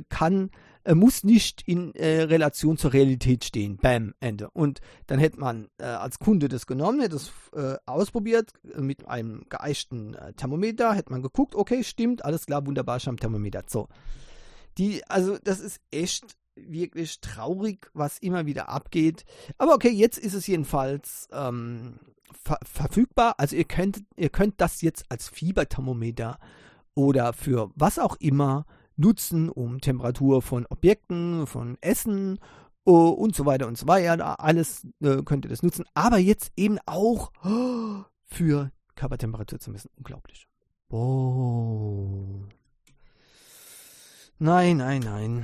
muss nicht in Relation zur Realität stehen. Bam, Ende. Und dann hätte man als Kunde das genommen, hätte es ausprobiert mit einem geeichten Thermometer, hätte man geguckt, okay, stimmt, alles klar, wunderbar, ich habe ein Thermometer. So. Also das ist echt wirklich traurig, was immer wieder abgeht. Aber okay, jetzt ist es jedenfalls verfügbar. Also ihr könnt das jetzt als Fieberthermometer oder für was auch immer nutzen, um Temperatur von Objekten, von Essen und so weiter und so weiter. Alles könnt ihr das nutzen. Aber jetzt eben auch für Körpertemperatur zu messen. Unglaublich. Oh. Nein.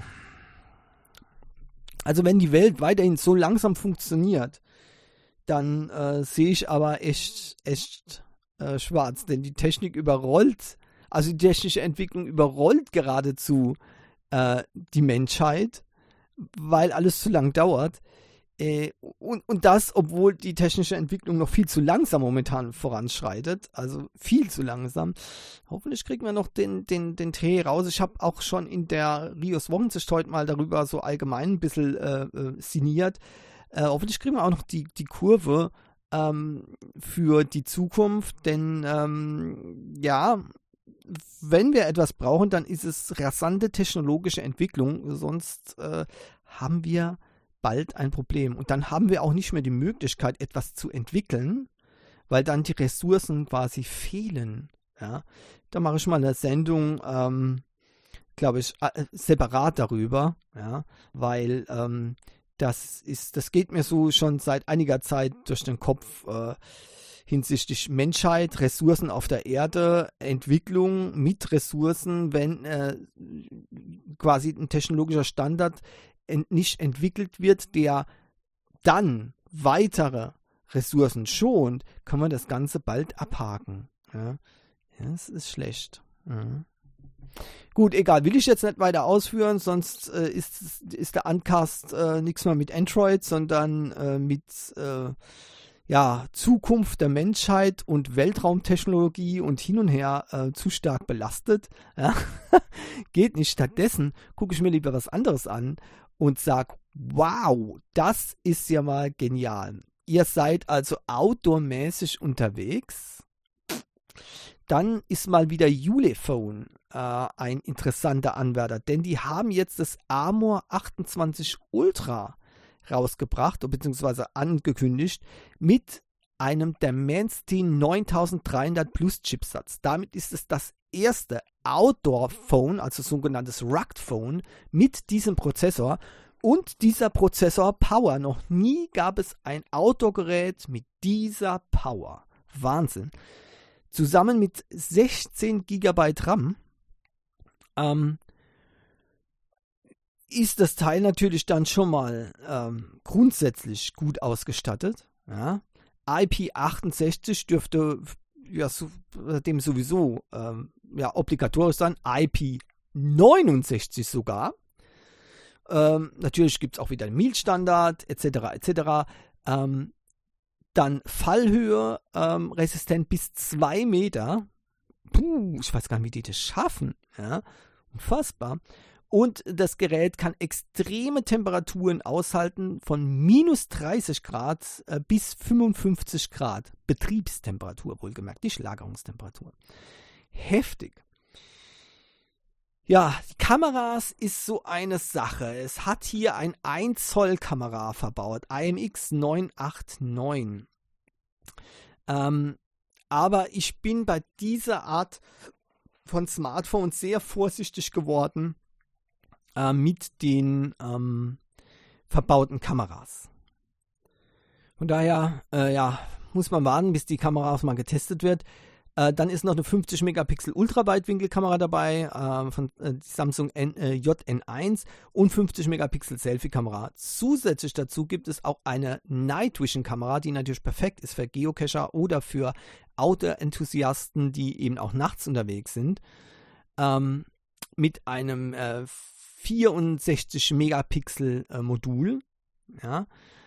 Also wenn die Welt weiterhin so langsam funktioniert, dann sehe ich aber echt schwarz. Denn die Technik überrollt, also die technische Entwicklung überrollt geradezu die Menschheit, weil alles zu lang dauert. Und das, obwohl die technische Entwicklung noch viel zu langsam momentan voranschreitet, also viel zu langsam. Hoffentlich kriegen wir noch den Dreh raus. Ich habe auch schon in der Rios Wochensicht heute mal darüber so allgemein ein bisschen sinniert. Hoffentlich kriegen wir auch noch die Kurve für die Zukunft, denn ja, wenn wir etwas brauchen, dann ist es rasante technologische Entwicklung, sonst haben wir bald ein Problem. Und dann haben wir auch nicht mehr die Möglichkeit, etwas zu entwickeln, weil dann die Ressourcen quasi fehlen. Ja? Da mache ich mal eine Sendung, glaube ich, separat darüber, ja? Weil das geht mir so schon seit einiger Zeit durch den Kopf, hinsichtlich Menschheit, Ressourcen auf der Erde, Entwicklung mit Ressourcen, wenn quasi ein technologischer Standard nicht entwickelt wird, der dann weitere Ressourcen schont, kann man das Ganze bald abhaken. Ja, das ist schlecht. Ja. Gut, egal, will ich jetzt nicht weiter ausführen, sonst ist der Uncast nichts mehr mit Android, sondern mit Zukunft der Menschheit und Weltraumtechnologie und hin und her zu stark belastet. Ja? Geht nicht. Stattdessen gucke ich mir lieber was anderes an und sage, wow, das ist ja mal genial. Ihr seid also outdoormäßig unterwegs. Dann ist mal wieder Ulefone ein interessanter Anwärter, denn die haben jetzt das Armor 28 Ultra rausgebracht, beziehungsweise angekündigt, mit einem Dimensity 9300 Plus Chipsatz. Damit ist es das erste Outdoor-Phone, also sogenanntes Rugged Phone, mit diesem Prozessor. Und dieser Prozessor Power. Noch nie gab es ein Outdoor-Gerät mit dieser Power. Wahnsinn. Zusammen mit 16 GB RAM ist das Teil natürlich dann schon mal grundsätzlich gut ausgestattet. Ja. IP68 dürfte ja dem sowieso obligatorisch sein. IP69 sogar. Natürlich gibt es auch wieder den MIL-Standard etc. etc. Dann Fallhöhe resistent bis 2 Meter. Puh, ich weiß gar nicht, wie die das schaffen. Ja? Unfassbar. Und das Gerät kann extreme Temperaturen aushalten von minus 30 Grad bis 55 Grad. Betriebstemperatur wohlgemerkt, nicht Lagerungstemperatur. Heftig. Ja, die Kameras ist so eine Sache. Es hat hier ein 1 Zoll Kamera verbaut, IMX 989. Aber ich bin bei dieser Art von Smartphones sehr vorsichtig geworden mit den verbauten Kameras. Von daher, muss man warten, bis die Kamera mal getestet wird. Dann ist noch eine 50 Megapixel Ultraweitwinkelkamera dabei von Samsung JN1 und 50 Megapixel Selfie-Kamera. Zusätzlich dazu gibt es auch eine Night Vision Kamera, die natürlich perfekt ist für Geocacher oder für Outdoor-Enthusiasten, die eben auch nachts unterwegs sind. Mit einem 64 Megapixel Modul. Ja.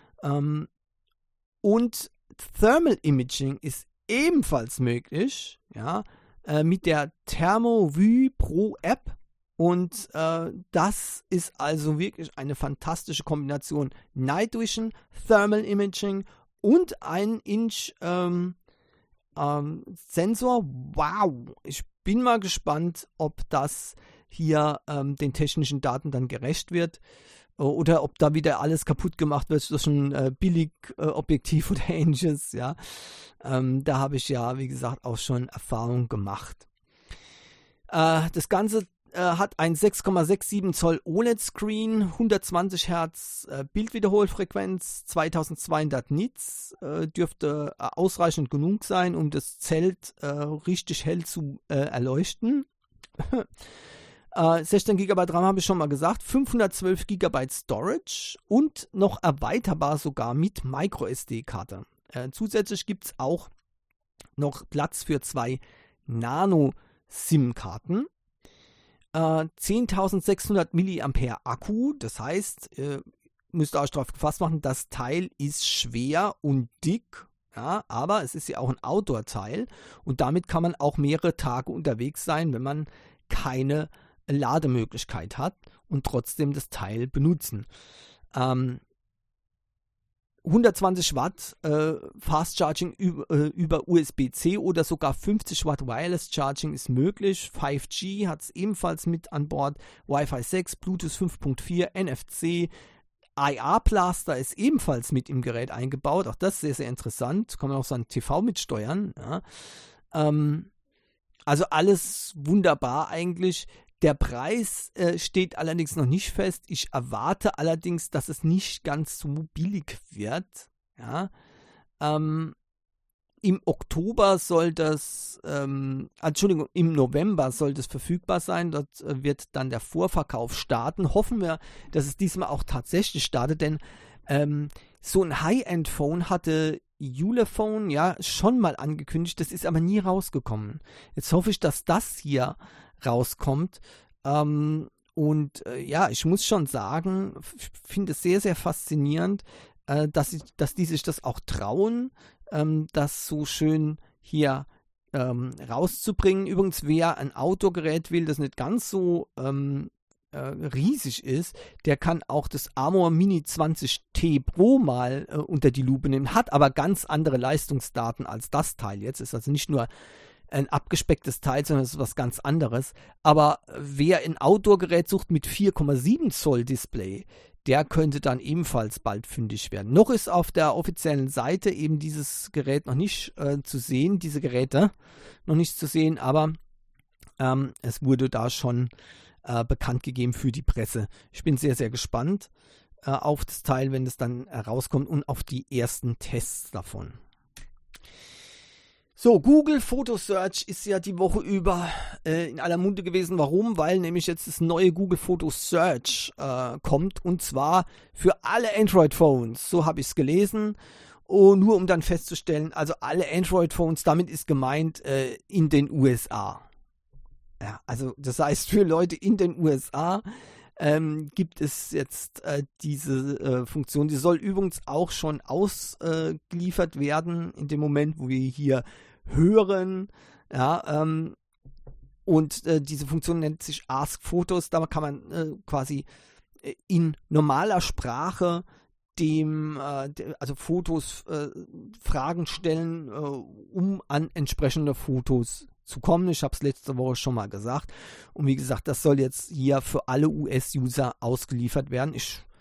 Und Thermal Imaging ist ebenfalls möglich, ja, mit der ThermoVue Pro App. Und das ist also wirklich eine fantastische Kombination. Night Vision, Thermal Imaging und 1 Inch Sensor. Wow, ich bin mal gespannt, ob das hier den technischen Daten dann gerecht wird. Oder ob da wieder alles kaputt gemacht wird durch ein Billig-Objektiv oder ähnliches, ja. Da habe ich ja, wie gesagt, auch schon Erfahrung gemacht. Das Ganze hat ein 6,67 Zoll OLED-Screen, 120 Hertz Bildwiederholfrequenz, 2200 Nits, dürfte ausreichend genug sein, um das Zelt richtig hell zu erleuchten. 16 GB RAM habe ich schon mal gesagt, 512 GB Storage und noch erweiterbar sogar mit MicroSD-Karte. Zusätzlich gibt es auch noch Platz für 2 Nano-SIM-Karten. 10.600 mAh Akku, das heißt, müsst ihr euch darauf gefasst machen, das Teil ist schwer und dick, ja, aber es ist ja auch ein Outdoor-Teil und damit kann man auch mehrere Tage unterwegs sein, wenn man keine Lademöglichkeit hat und trotzdem das Teil benutzen. 120 Watt Fast Charging über USB-C oder sogar 50 Watt Wireless Charging ist möglich. 5G hat es ebenfalls mit an Bord. Wi-Fi 6, Bluetooth 5.4, NFC, IR Blaster ist ebenfalls mit im Gerät eingebaut. Auch das ist sehr, sehr interessant. Kann man auch so ein TV mitsteuern. Ja. Also alles wunderbar eigentlich. Der Preis steht allerdings noch nicht fest. Ich erwarte allerdings, dass es nicht ganz so billig wird. Ja. Im Oktober soll das, im November soll das verfügbar sein. Dort wird dann der Vorverkauf starten. Hoffen wir, dass es diesmal auch tatsächlich startet, denn so ein High-End-Phone hatte Ulefone ja schon mal angekündigt, das ist aber nie rausgekommen. Jetzt hoffe ich, dass das hier rauskommt. Ich muss schon sagen, ich finde es sehr, sehr faszinierend, dass die sich das auch trauen, das so schön hier rauszubringen. Übrigens, wer ein Outdoor-Gerät will, das nicht ganz so riesig ist, der kann auch das Amor Mini 20T Pro mal unter die Lupe nehmen, hat aber ganz andere Leistungsdaten als das Teil jetzt. Ist also nicht nur ein abgespecktes Teil, sondern es ist was ganz anderes. Aber wer ein Outdoor-Gerät sucht mit 4,7 Zoll Display, der könnte dann ebenfalls bald fündig werden. Noch ist auf der offiziellen Seite eben dieses Gerät noch nicht zu sehen, diese Geräte noch nicht zu sehen, aber es wurde da schon bekannt gegeben für die Presse. Ich bin sehr, sehr gespannt auf das Teil, wenn es dann rauskommt und auf die ersten Tests davon. So, Google Photo Search ist ja die Woche über in aller Munde gewesen. Warum? Weil nämlich jetzt das neue Google Photo Search kommt, und zwar für alle Android-Phones. So habe ich es gelesen. Und nur um dann festzustellen, also alle Android-Phones, damit ist gemeint in den USA. Ja, also das heißt, für Leute in den USA gibt es jetzt diese Funktion. Die soll übrigens auch schon ausgeliefert werden in dem Moment, wo wir hier hören. Ja, und diese Funktion nennt sich Ask Photos. Da kann man quasi in normaler Sprache also Fotos, Fragen stellen, um an entsprechende Fotos zu kommen. Ich habe es letzte Woche schon mal gesagt. Und wie gesagt, das soll jetzt hier für alle US-User ausgeliefert werden.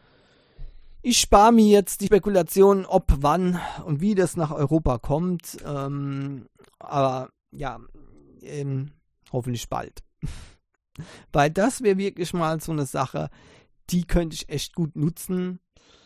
Ich spare mir jetzt die Spekulation, ob, wann und wie das nach Europa kommt. Aber ja, hoffentlich bald. Weil das wäre wirklich mal so eine Sache, die könnte ich echt gut nutzen.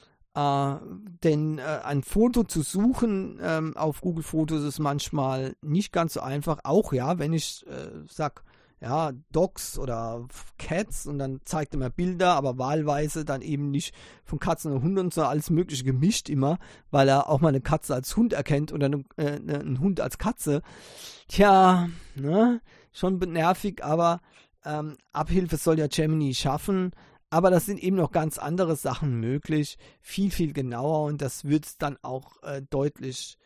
Denn ein Foto zu suchen auf Google Fotos ist manchmal nicht ganz so einfach. Auch ja, wenn ich sage, ja, Dogs oder Cats, und dann zeigt er mir Bilder, aber wahlweise dann eben nicht von Katzen und Hunden, sondern alles Mögliche gemischt immer, weil er auch mal eine Katze als Hund erkennt oder einen Hund als Katze. Tja, ne, schon nervig, aber Abhilfe soll ja Gemini schaffen. Aber das sind eben noch ganz andere Sachen möglich, viel, viel genauer, und das wird es dann auch deutlich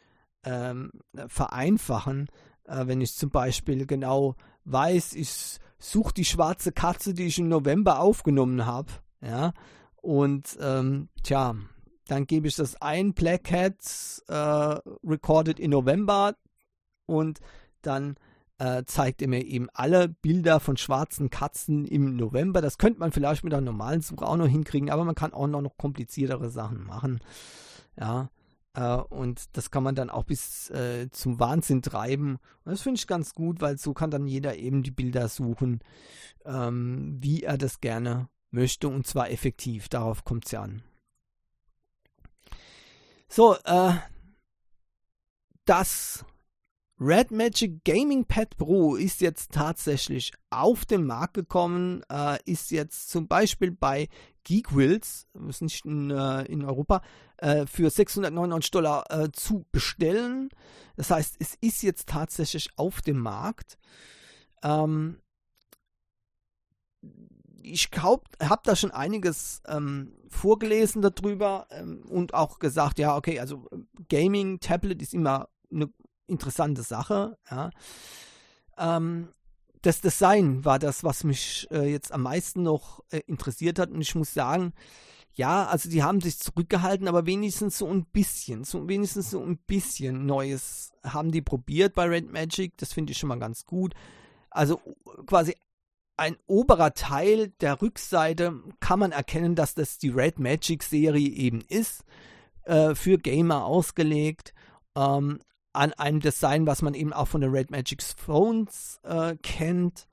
vereinfachen, wenn ich zum Beispiel genau weiß, ich suche die schwarze Katze, die ich im November aufgenommen habe, ja, und dann gebe ich das ein, Black Cat recorded in November, und dann zeigt er mir eben alle Bilder von schwarzen Katzen im November. Das könnte man vielleicht mit einer normalen Suche auch noch hinkriegen, aber man kann auch noch kompliziertere Sachen machen. Ja, und das kann man dann auch bis zum Wahnsinn treiben. Und das finde ich ganz gut, weil so kann dann jeder eben die Bilder suchen, wie er das gerne möchte, und zwar effektiv. Darauf kommt es ja an. So, das Red Magic Gaming Pad Pro ist jetzt tatsächlich auf den Markt gekommen, ist jetzt zum Beispiel bei Geekwills, das ist nicht in Europa, für $699 zu bestellen. Das heißt, es ist jetzt tatsächlich auf dem Markt. Ich habe da schon einiges vorgelesen darüber und auch gesagt, ja, okay, also Gaming, Tablet ist immer eine interessante Sache. Ja. Das Design war das, was mich jetzt am meisten noch interessiert hat, und ich muss sagen, ja, also die haben sich zurückgehalten, aber wenigstens so ein bisschen Neues haben die probiert bei Red Magic. Das finde ich schon mal ganz gut. Also quasi ein oberer Teil der Rückseite kann man erkennen, dass das die Red Magic Serie eben ist, für Gamer ausgelegt, an einem Design, was man eben auch von den Red Magic Phones kennt.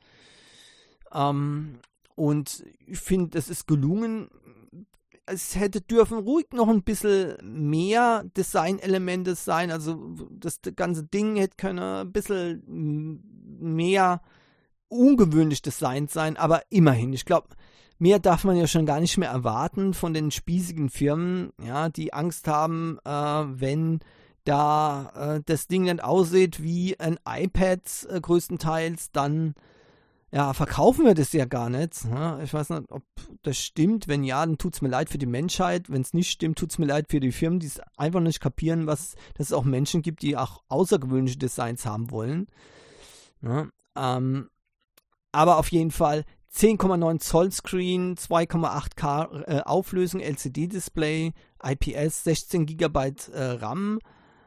Und ich finde, es ist gelungen. Es dürfen ruhig noch ein bisschen mehr Designelemente sein. Also das ganze Ding hätte können ein bisschen mehr ungewöhnlich designt sein, aber immerhin. Ich glaube, mehr darf man ja schon gar nicht mehr erwarten von den spießigen Firmen, ja, die Angst haben, wenn da das Ding dann aussieht wie ein iPad größtenteils, dann ja, verkaufen wir das ja gar nicht. Ne? Ich weiß nicht, ob das stimmt. Wenn ja, dann tut es mir leid für die Menschheit. Wenn es nicht stimmt, tut es mir leid für die Firmen, die es einfach nicht kapieren, dass es auch Menschen gibt, die auch außergewöhnliche Designs haben wollen. Ne? Aber auf jeden Fall 10,9 Zoll Screen, 2,8K Auflösung, LCD-Display, IPS, 16 GB RAM.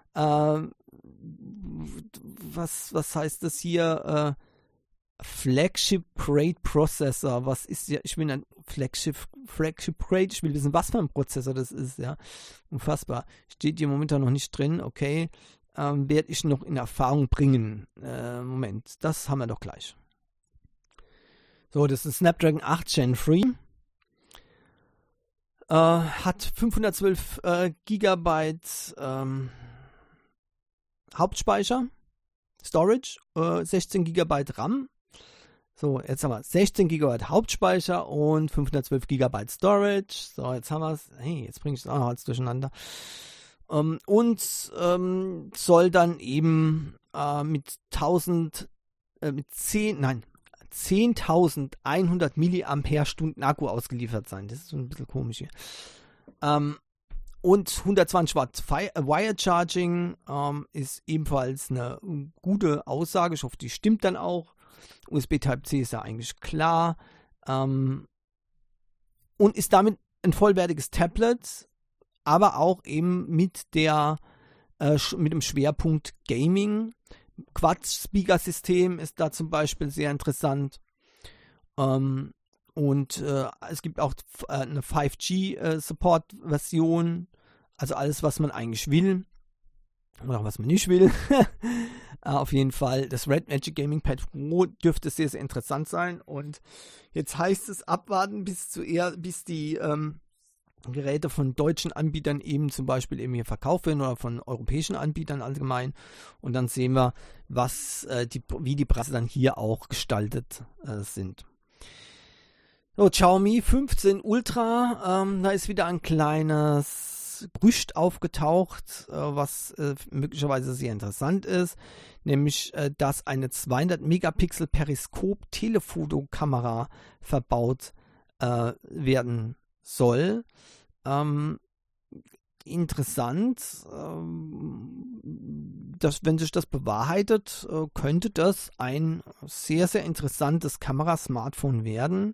Was heißt das hier? Flagship Grade Processor. Was ist ja? Ich will ein Flagship Grade. Ich will wissen, was für ein Prozessor das ist. Ja, unfassbar. Steht hier momentan noch nicht drin. Okay, werde ich noch in Erfahrung bringen. Moment, das haben wir doch gleich. So, das ist Snapdragon 8 Gen 3. Hat 512 GB Hauptspeicher. Storage, 16 GB RAM. So, jetzt haben wir 16 GB Hauptspeicher und 512 GB Storage. So, jetzt haben wir es. Hey, jetzt bringe ich es auch noch alles durcheinander. Und soll dann eben mit 10.100 mAh Akku ausgeliefert sein. Das ist so ein bisschen komisch hier. Und 120 Watt Wire Charging ist ebenfalls eine gute Aussage. Ich hoffe, die stimmt dann auch. USB Type-C ist ja eigentlich klar. Und ist damit ein vollwertiges Tablet, aber auch eben mit dem Schwerpunkt Gaming. Quad-Speaker-System ist da zum Beispiel sehr interessant. Es gibt auch eine 5G-Support-Version. Also alles, was man eigentlich will. Oder auch was man nicht will. Auf jeden Fall, das Red Magic Gaming Pad Pro dürfte sehr, sehr interessant sein. Und jetzt heißt es abwarten, bis die Geräte von deutschen Anbietern eben zum Beispiel eben hier verkauft werden oder von europäischen Anbietern allgemein. Und dann sehen wir, wie die Preise dann hier auch gestaltet sind. So, Xiaomi 15 Ultra, da ist wieder ein kleines Gerücht aufgetaucht, was möglicherweise sehr interessant ist, nämlich, dass eine 200 Megapixel Periskop-Telefotokamera verbaut werden soll. Interessant, wenn sich das bewahrheitet, könnte das ein sehr, sehr interessantes Kamerasmartphone werden.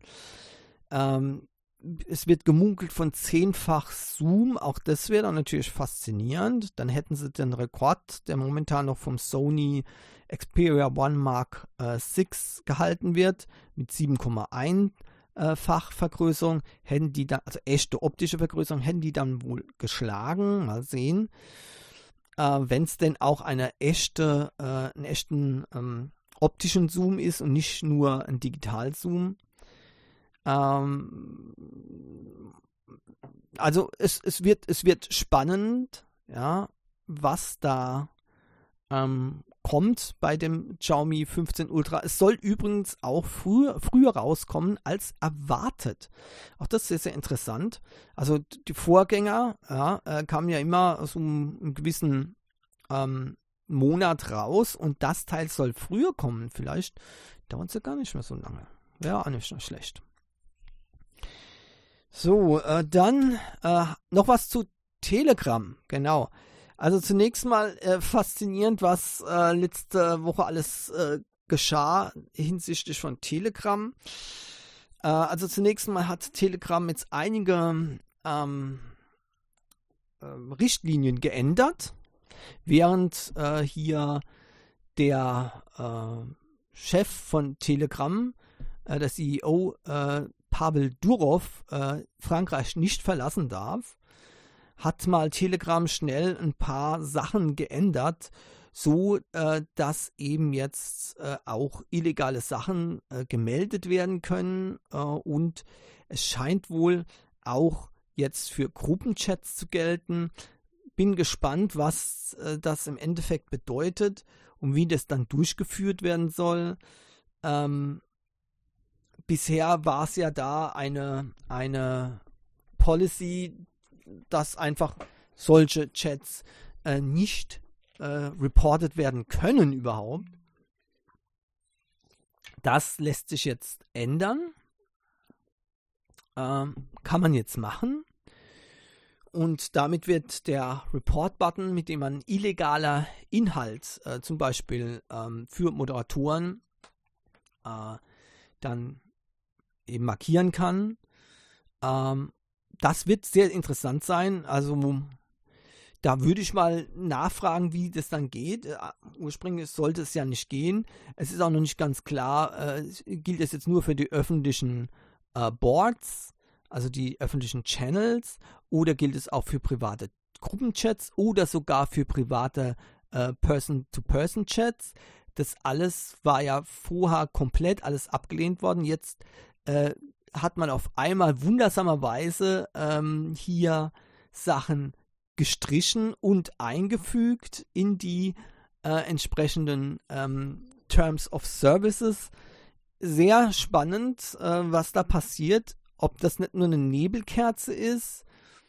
Es wird gemunkelt von 10-fach Zoom, auch das wäre dann natürlich faszinierend. Dann hätten sie den Rekord, der momentan noch vom Sony Xperia One Mark 6 gehalten wird, mit 7,1-fach Vergrößerung, hätten die dann, also echte optische Vergrößerung, hätten die dann wohl geschlagen, mal sehen. Wenn es denn auch einen echten optischen Zoom ist und nicht nur ein Digitalzoom. Also es wird spannend, ja, was da kommt bei dem Xiaomi 15 Ultra. Es soll übrigens auch früher rauskommen als erwartet. Auch das ist sehr, sehr interessant. Also die Vorgänger kamen ja immer so einen gewissen Monat raus und das Teil soll früher kommen. Vielleicht dauert es ja gar nicht mehr so lange. Wäre auch nicht so schlecht. So, dann noch was zu Telegram, genau. Also zunächst mal faszinierend, was letzte Woche alles geschah hinsichtlich von Telegram. Also zunächst mal hat Telegram jetzt einige Richtlinien geändert, während hier der Chef von Telegram, der CEO Pavel Durov, Frankreich nicht verlassen darf, hat mal Telegram schnell ein paar Sachen geändert, so dass eben jetzt auch illegale Sachen gemeldet werden können und es scheint wohl auch jetzt für Gruppenchats zu gelten. Bin gespannt, was das im Endeffekt bedeutet und wie das dann durchgeführt werden soll. Bisher war es ja da eine Policy, dass einfach solche Chats nicht reported werden können überhaupt. Das lässt sich jetzt ändern. Kann man jetzt machen. Und damit wird der Report-Button, mit dem man illegaler Inhalt, zum Beispiel für Moderatoren, dann eben markieren kann. Das wird sehr interessant sein. Also da würde ich mal nachfragen, wie das dann geht. Ursprünglich sollte es ja nicht gehen. Es ist auch noch nicht ganz klar, gilt es jetzt nur für die öffentlichen Boards, also die öffentlichen Channels, oder gilt es auch für private Gruppenchats oder sogar für private Person-to-Person-Chats. Das alles war ja vorher komplett alles abgelehnt worden. Jetzt hat man auf einmal wundersamerweise hier Sachen gestrichen und eingefügt in die entsprechenden Terms of Services. Sehr spannend, was da passiert. Ob das nicht nur eine Nebelkerze ist.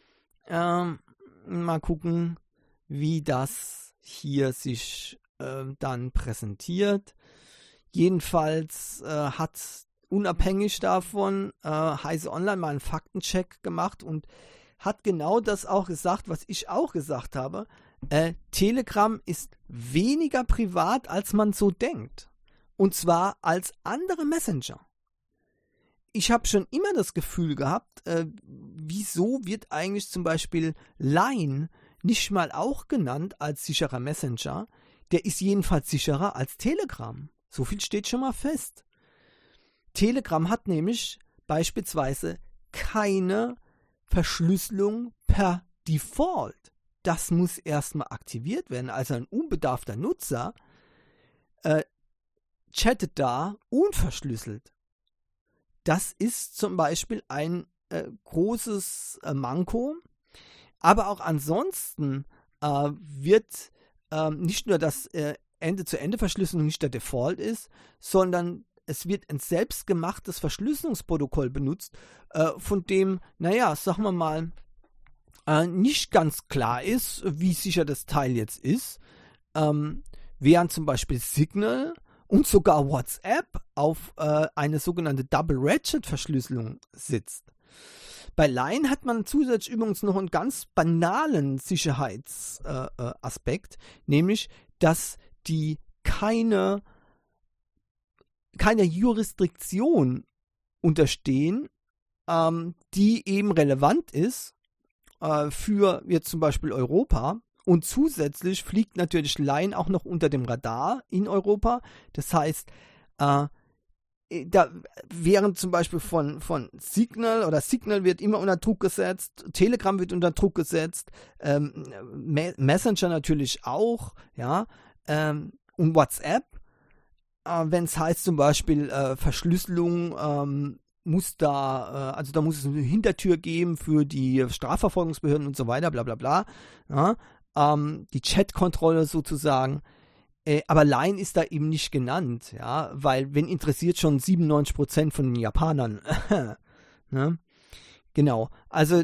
Mal gucken, wie das hier sich dann präsentiert. Jedenfalls hat unabhängig davon Heise Online mal einen Faktencheck gemacht und hat genau das auch gesagt, was ich auch gesagt habe. Telegram ist weniger privat, als man so denkt. Und zwar als andere Messenger. Ich habe schon immer das Gefühl gehabt, wieso wird eigentlich zum Beispiel Line nicht mal auch genannt als sicherer Messenger? Der ist jedenfalls sicherer als Telegram. So viel steht schon mal fest. Telegram hat nämlich beispielsweise keine Verschlüsselung per Default. Das muss erstmal aktiviert werden. Also ein unbedarfter Nutzer chattet da unverschlüsselt. Das ist zum Beispiel ein großes Manko. Aber auch ansonsten wird nicht nur das Ende-zu-Ende-Verschlüsselung nicht der Default ist, sondern es wird ein selbstgemachtes Verschlüsselungsprotokoll benutzt, von dem, sagen wir mal, nicht ganz klar ist, wie sicher das Teil jetzt ist, während zum Beispiel Signal und sogar WhatsApp auf eine sogenannte Double-Ratchet-Verschlüsselung sitzt. Bei Line hat man zusätzlich übrigens noch einen ganz banalen Sicherheitsaspekt, nämlich, dass die keine Jurisdiktion unterstehen, die eben relevant ist für jetzt zum Beispiel Europa. Und zusätzlich fliegt natürlich Line auch noch unter dem Radar in Europa. Das heißt, da während zum Beispiel von Signal oder Signal wird immer unter Druck gesetzt, Telegram wird unter Druck gesetzt, Messenger natürlich auch, ja, und WhatsApp, wenn es heißt zum Beispiel Verschlüsselung muss da muss es eine Hintertür geben für die Strafverfolgungsbehörden und so weiter, bla bla bla, ja, die Chatkontrolle sozusagen. Aber Line ist da eben nicht genannt, ja, weil, wenn interessiert, schon 97% von den Japanern. Ne? Genau, also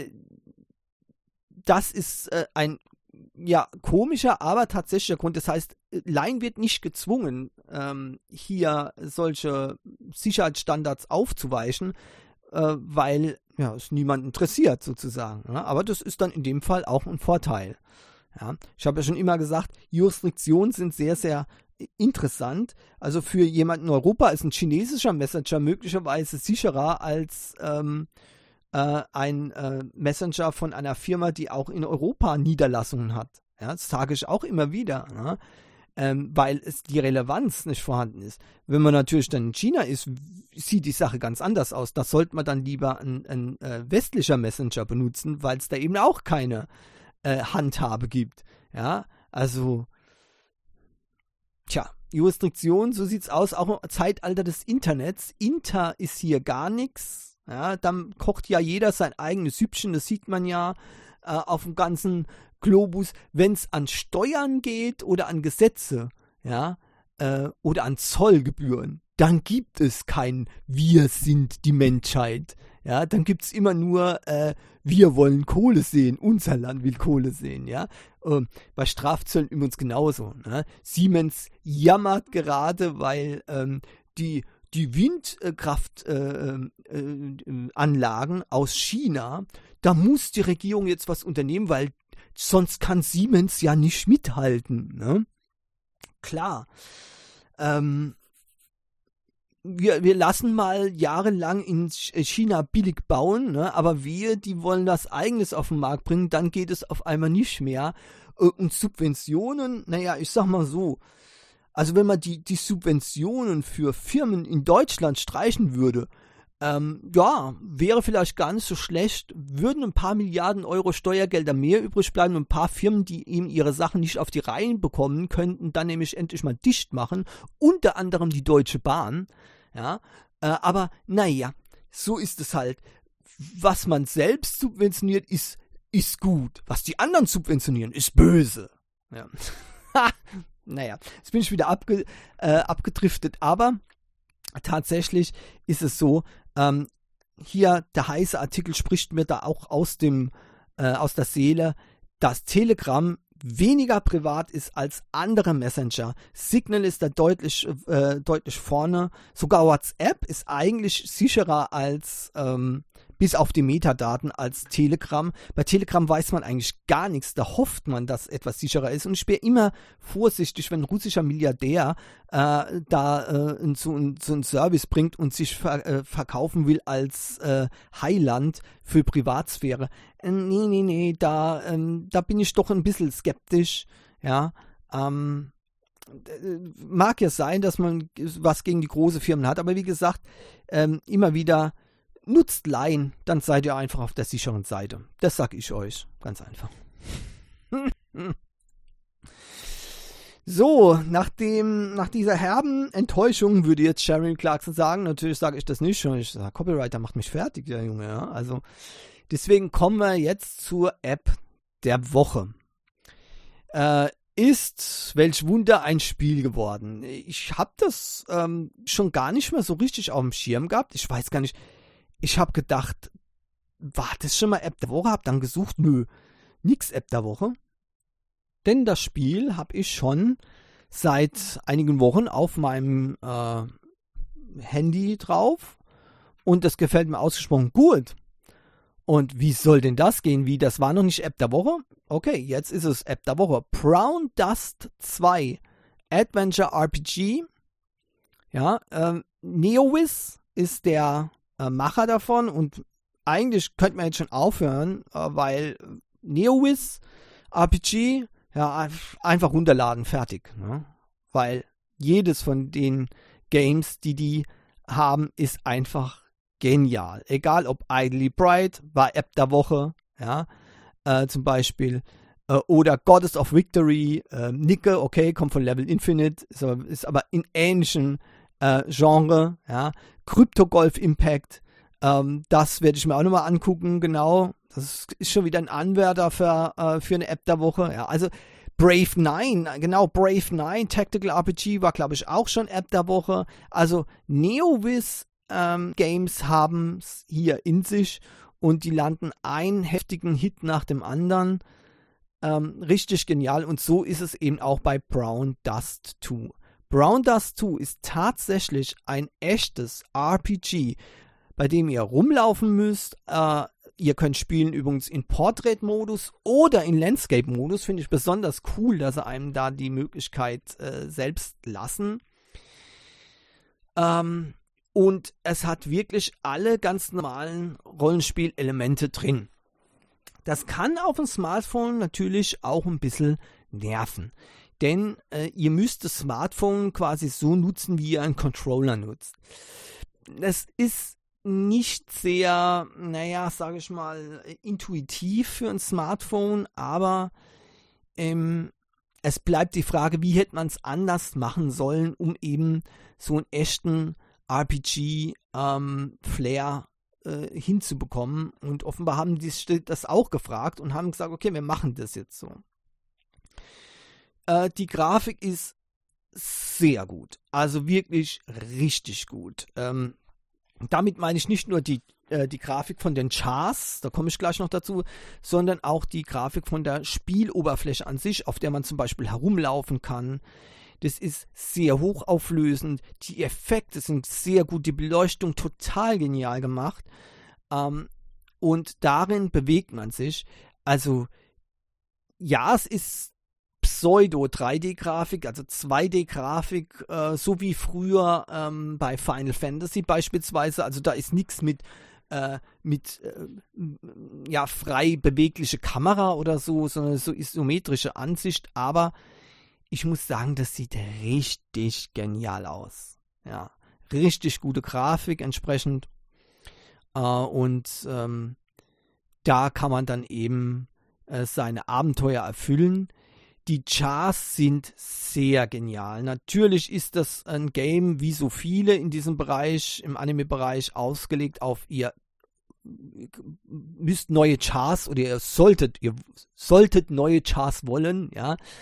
das ist ein komischer, aber tatsächlicher Grund. Das heißt, Line wird nicht gezwungen, hier solche Sicherheitsstandards aufzuweichen, weil es niemand interessiert sozusagen. Ne? Aber das ist dann in dem Fall auch ein Vorteil. Ja, ich habe ja schon immer gesagt, Jurisdiktionen sind sehr, sehr interessant. Also für jemanden in Europa ist ein chinesischer Messenger möglicherweise sicherer als ein Messenger von einer Firma, die auch in Europa Niederlassungen hat. Ja, das sage ich auch immer wieder, ne? Weil die Relevanz nicht vorhanden ist. Wenn man natürlich dann in China ist, sieht die Sache ganz anders aus. Da sollte man dann lieber ein westlicher Messenger benutzen, weil es da eben auch keine Handhabe gibt. Ja, also Jurisdiktion, so sieht's aus, auch im Zeitalter des Internets. Inter ist hier gar nichts. Ja, dann kocht ja jeder sein eigenes Süppchen, das sieht man ja auf dem ganzen Globus, wenn es an Steuern geht oder an Gesetze, ja, oder an Zollgebühren, dann gibt es kein Wir sind die Menschheit. Ja, dann gibt es immer nur wir wollen Kohle sehen, unser Land will Kohle sehen, ja. Bei Strafzöllen übrigens genauso. Ne? Siemens jammert gerade, weil die Windkraftanlagen aus China, da muss die Regierung jetzt was unternehmen, weil sonst kann Siemens ja nicht mithalten. Ne? Klar. Wir lassen mal jahrelang in China billig bauen, ne? Aber die wollen das Eigenes auf den Markt bringen, dann geht es auf einmal nicht mehr. Und Subventionen, ich sag mal so, also wenn man die Subventionen für Firmen in Deutschland streichen würde, wäre vielleicht gar nicht so schlecht, würden ein paar Milliarden Euro Steuergelder mehr übrig bleiben und ein paar Firmen, die eben ihre Sachen nicht auf die Reihen bekommen, könnten dann nämlich endlich mal dicht machen, unter anderem die Deutsche Bahn, ja, aber so ist es halt. Was man selbst subventioniert, ist gut. Was die anderen subventionieren, ist böse. Ja. naja, jetzt bin ich wieder abgedriftet, aber tatsächlich ist es so, hier der heiße Artikel spricht mir da auch aus der Seele, dass Telegram weniger privat ist als andere Messenger. Signal ist da deutlich vorne. Sogar WhatsApp ist eigentlich sicherer als bis auf die Metadaten als Telegram. Bei Telegram weiß man eigentlich gar nichts. Da hofft man, dass etwas sicherer ist. Und ich bin immer vorsichtig, wenn ein russischer Milliardär so einen Service bringt und sich verkaufen will als Heiland für Privatsphäre. Nee, da bin ich doch ein bisschen skeptisch. Ja, mag ja sein, dass man was gegen die großen Firmen hat, aber wie gesagt, immer wieder nutzt Line, dann seid ihr einfach auf der sicheren Seite. Das sag ich euch, ganz einfach. So, nach dieser herben Enttäuschung würde jetzt Jeremy Clarkson sagen, natürlich sage ich das nicht schon, ich sage, Copywriter macht mich fertig, der Junge, ja, also deswegen kommen wir jetzt zur App der Woche. Ist, welch Wunder, ein Spiel geworden. Ich habe das schon gar nicht mehr so richtig auf dem Schirm gehabt, ich weiß gar nicht. Ich habe gedacht, war das schon mal App der Woche? Hab dann gesucht, nö, nix App der Woche. Denn das Spiel habe ich schon seit einigen Wochen auf meinem Handy drauf und das gefällt mir ausgesprochen gut. Und wie soll denn das gehen? Wie, das war noch nicht App der Woche? Okay, jetzt ist es App der Woche. Brown Dust 2 Adventure RPG. Ja, NeoWiz ist der Macher davon und eigentlich könnte man jetzt schon aufhören, weil NeoWiz RPG, ja, einfach runterladen, fertig. Ne? Weil jedes von den Games, die haben, ist einfach genial. Egal ob Idly Bright, war App der Woche, ja, zum Beispiel, oder Goddess of Victory, Nicke, okay, kommt von Level Infinite, ist aber in ähnlichem Genre, ja, Crypto-Golf Impact, das werde ich mir auch nochmal angucken, genau, das ist schon wieder ein Anwärter für eine App der Woche, ja, also Brave 9, genau, Brave 9, Tactical RPG war, glaube ich, auch schon App der Woche, also NeoWiz Games haben es hier in sich und die landen einen heftigen Hit nach dem anderen, richtig genial und so ist es eben auch bei Brown Dust 2. Brown Dust 2 ist tatsächlich ein echtes RPG, bei dem ihr rumlaufen müsst. Ihr könnt spielen übrigens in Portrait-Modus oder in Landscape-Modus. Finde ich besonders cool, dass sie einem da die Möglichkeit selbst lassen. Und es hat wirklich alle ganz normalen Rollenspielelemente drin. Das kann auf dem Smartphone natürlich auch ein bisschen nerven. Denn ihr müsst das Smartphone quasi so nutzen, wie ihr einen Controller nutzt. Das ist nicht sehr, sage ich mal, intuitiv für ein Smartphone, aber es bleibt die Frage, wie hätte man es anders machen sollen, um eben so einen echten RPG-Flair hinzubekommen. Und offenbar haben die das auch gefragt und haben gesagt, okay, wir machen das jetzt so. Die Grafik ist sehr gut, also wirklich richtig gut. Damit meine ich nicht nur die Grafik von den Chars, da komme ich gleich noch dazu, sondern auch die Grafik von der Spieloberfläche an sich, auf der man zum Beispiel herumlaufen kann. Das ist sehr hochauflösend, die Effekte sind sehr gut, die Beleuchtung total genial gemacht und darin bewegt man sich. Also ja, es ist Pseudo-3D-Grafik, also 2D-Grafik, so wie früher bei Final Fantasy beispielsweise. Also da ist nichts mit frei bewegliche Kamera oder so, sondern so isometrische Ansicht. Aber ich muss sagen, das sieht richtig genial aus. Ja, richtig gute Grafik entsprechend. Und da kann man dann eben seine Abenteuer erfüllen. Die Chars sind sehr genial. Natürlich ist das ein Game, wie so viele in diesem Bereich, im Anime-Bereich, ausgelegt auf ihr müsst neue Chars oder ihr solltet neue Chars wollen, ja.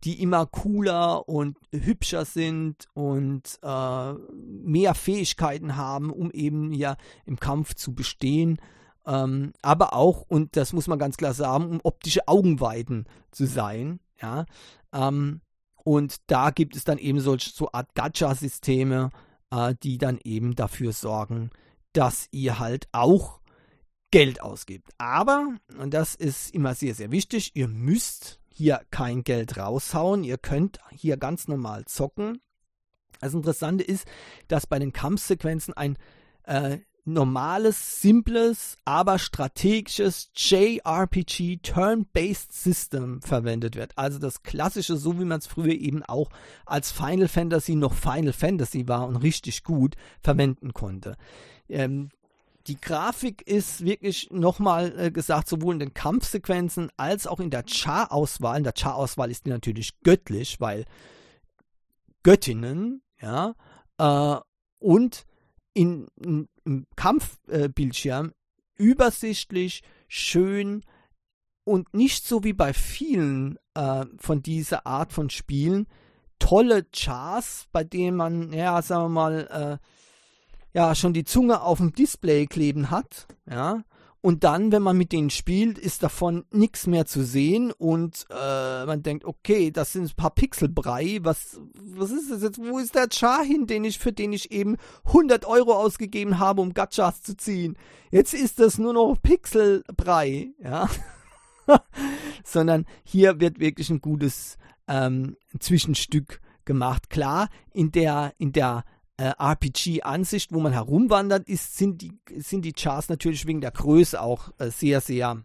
die immer cooler und hübscher sind und mehr Fähigkeiten haben, um eben ja im Kampf zu bestehen. Aber auch, und das muss man ganz klar sagen, um optische Augenweiden zu sein. Ja? Und da gibt es dann eben so Art Gacha-Systeme, die dann eben dafür sorgen, dass ihr halt auch Geld ausgibt. Aber, und das ist immer sehr, sehr wichtig, ihr müsst hier kein Geld raushauen. Ihr könnt hier ganz normal zocken. Das Interessante ist, dass bei den Kampfsequenzen ein normales, simples, aber strategisches JRPG Turn-Based System verwendet wird. Also das klassische, so wie man es früher eben auch als Final Fantasy noch Final Fantasy war und richtig gut verwenden konnte. Die Grafik ist wirklich nochmal gesagt, sowohl in den Kampfsequenzen als auch in der Char-Auswahl. In der Char-Auswahl ist die natürlich göttlich, weil Göttinnen, ja, und im Kampfbildschirm übersichtlich, schön und nicht so wie bei vielen von dieser Art von Spielen tolle Chars, bei denen man, ja, sagen wir mal, schon die Zunge auf dem Display kleben hat, ja, und dann, wenn man mit denen spielt, ist davon nichts mehr zu sehen und man denkt, okay, das sind ein paar Pixelbrei, was ist das jetzt, wo ist der Char hin, für den ich eben 100 € ausgegeben habe, um Gachas zu ziehen? Jetzt ist das nur noch Pixelbrei, ja, sondern hier wird wirklich ein gutes Zwischenstück gemacht. Klar, in der RPG-Ansicht, wo man herumwandert, sind die Chars natürlich wegen der Größe auch sehr, sehr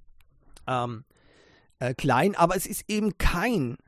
klein, aber es ist eben kein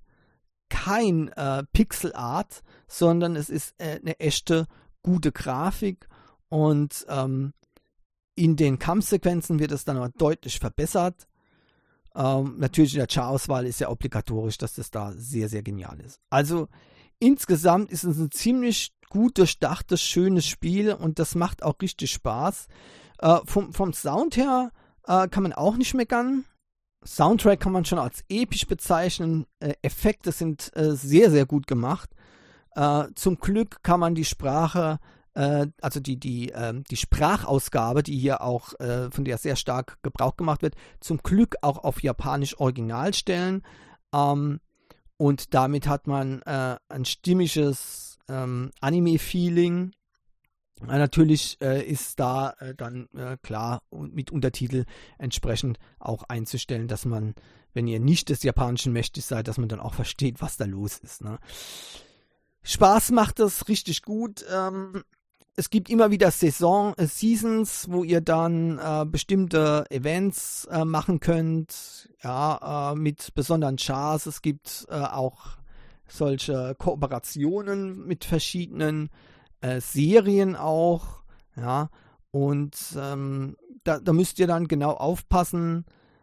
Pixel-Art, sondern es ist eine echte, gute Grafik und in den Kampfsequenzen wird es dann aber deutlich verbessert. Natürlich in der Char-Auswahl ist ja obligatorisch, dass das da sehr, sehr genial ist. Also insgesamt ist es ein ziemlich gut durchdachtes, schönes Spiel und das macht auch richtig Spaß. Vom Sound her kann man auch nicht meckern. Soundtrack kann man schon als episch bezeichnen. Effekte sind sehr, sehr gut gemacht. Zum Glück kann man die Sprache, also die Sprachausgabe, die hier auch, von der sehr stark Gebrauch gemacht wird, zum Glück auch auf Japanisch Original stellen. Und damit hat man ein stimmiges Anime-Feeling. Natürlich ist da dann klar mit Untertitel entsprechend auch einzustellen, dass man, wenn ihr nicht des Japanischen mächtig seid, dass man dann auch versteht, was da los ist. Ne? Spaß macht das richtig gut. Es gibt immer wieder Seasons, wo ihr dann bestimmte Events machen könnt, ja, mit besonderen Chars. Es gibt auch solche Kooperationen mit verschiedenen Serien auch, ja, und da müsst ihr dann genau aufpassen.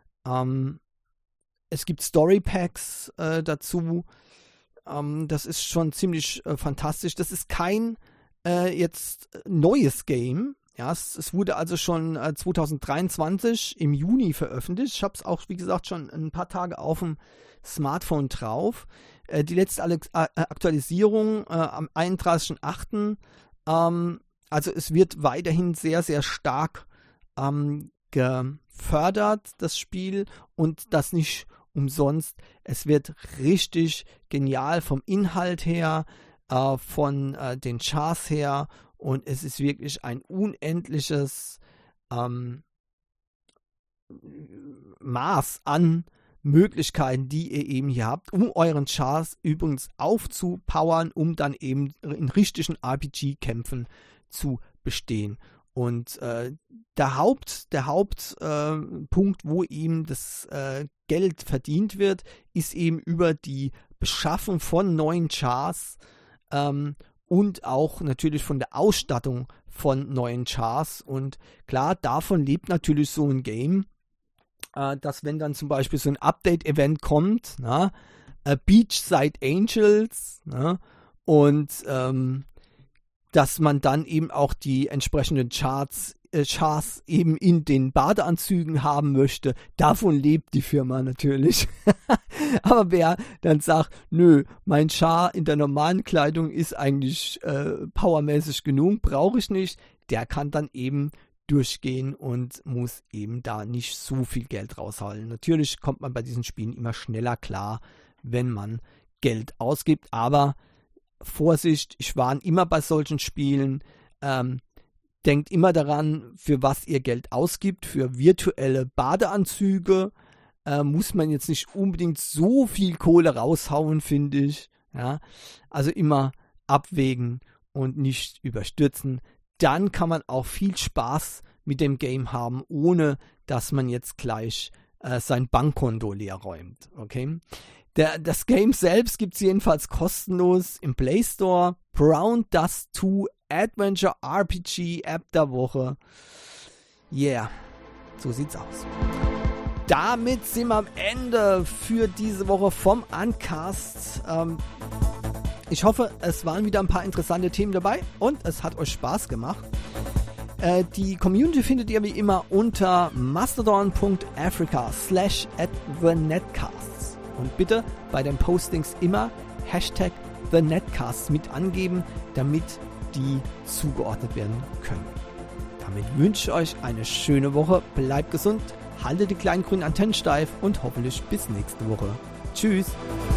Es gibt Story Packs dazu. Das ist schon ziemlich fantastisch. Das ist kein jetzt neues Game. Ja, es wurde also schon 2023 im Juni veröffentlicht. Ich habe es auch, wie gesagt, schon ein paar Tage auf dem Smartphone drauf. Die letzte Aktualisierung am 31.08. Also es wird weiterhin sehr, sehr stark gefördert, das Spiel, und das nicht umsonst. Es wird richtig genial vom Inhalt her, von den Chars her, und es ist wirklich ein unendliches Maß an Möglichkeiten, die ihr eben hier habt, um euren Chars übrigens aufzupowern, um dann eben in richtigen RPG-Kämpfen zu bestehen. Und der Hauptpunkt, wo eben das Geld verdient wird, ist eben über die Beschaffung von neuen Chars und auch natürlich von der Ausstattung von neuen Chars. Und klar, davon lebt natürlich so ein Game, dass wenn dann zum Beispiel so ein Update-Event kommt, na, Beachside Angels, na, und dass man dann eben auch die entsprechenden Charts Chars eben in den Badeanzügen haben möchte, davon lebt die Firma natürlich. Aber wer dann sagt, nö, mein Char in der normalen Kleidung ist eigentlich powermäßig genug, brauche ich nicht, der kann dann eben durchgehen und muss eben da nicht so viel Geld rausholen. Natürlich kommt man bei diesen Spielen immer schneller klar, wenn man Geld ausgibt, aber Vorsicht, ich warne immer bei solchen Spielen, denkt immer daran, für was ihr Geld ausgibt. Für virtuelle Badeanzüge muss man jetzt nicht unbedingt so viel Kohle raushauen, finde ich. Ja? Also immer abwägen und nicht überstürzen. Dann kann man auch viel Spaß mit dem Game haben, ohne dass man jetzt gleich sein Bankkonto leer räumt. Okay? Das Game selbst gibt es jedenfalls kostenlos im Play Store. Brown Dust 2 Adventure RPG App der Woche. Yeah, so sieht's aus. Damit sind wir am Ende für diese Woche vom Uncast. Ich hoffe, es waren wieder ein paar interessante Themen dabei und es hat euch Spaß gemacht. Die Community findet ihr wie immer unter mastodon.africa/@thenetcasts. Und bitte bei den Postings immer #TheNetcasts mit angeben, damit die zugeordnet werden können. Damit wünsche ich euch eine schöne Woche, bleibt gesund, haltet die kleinen grünen Antennen steif und hoffentlich bis nächste Woche. Tschüss!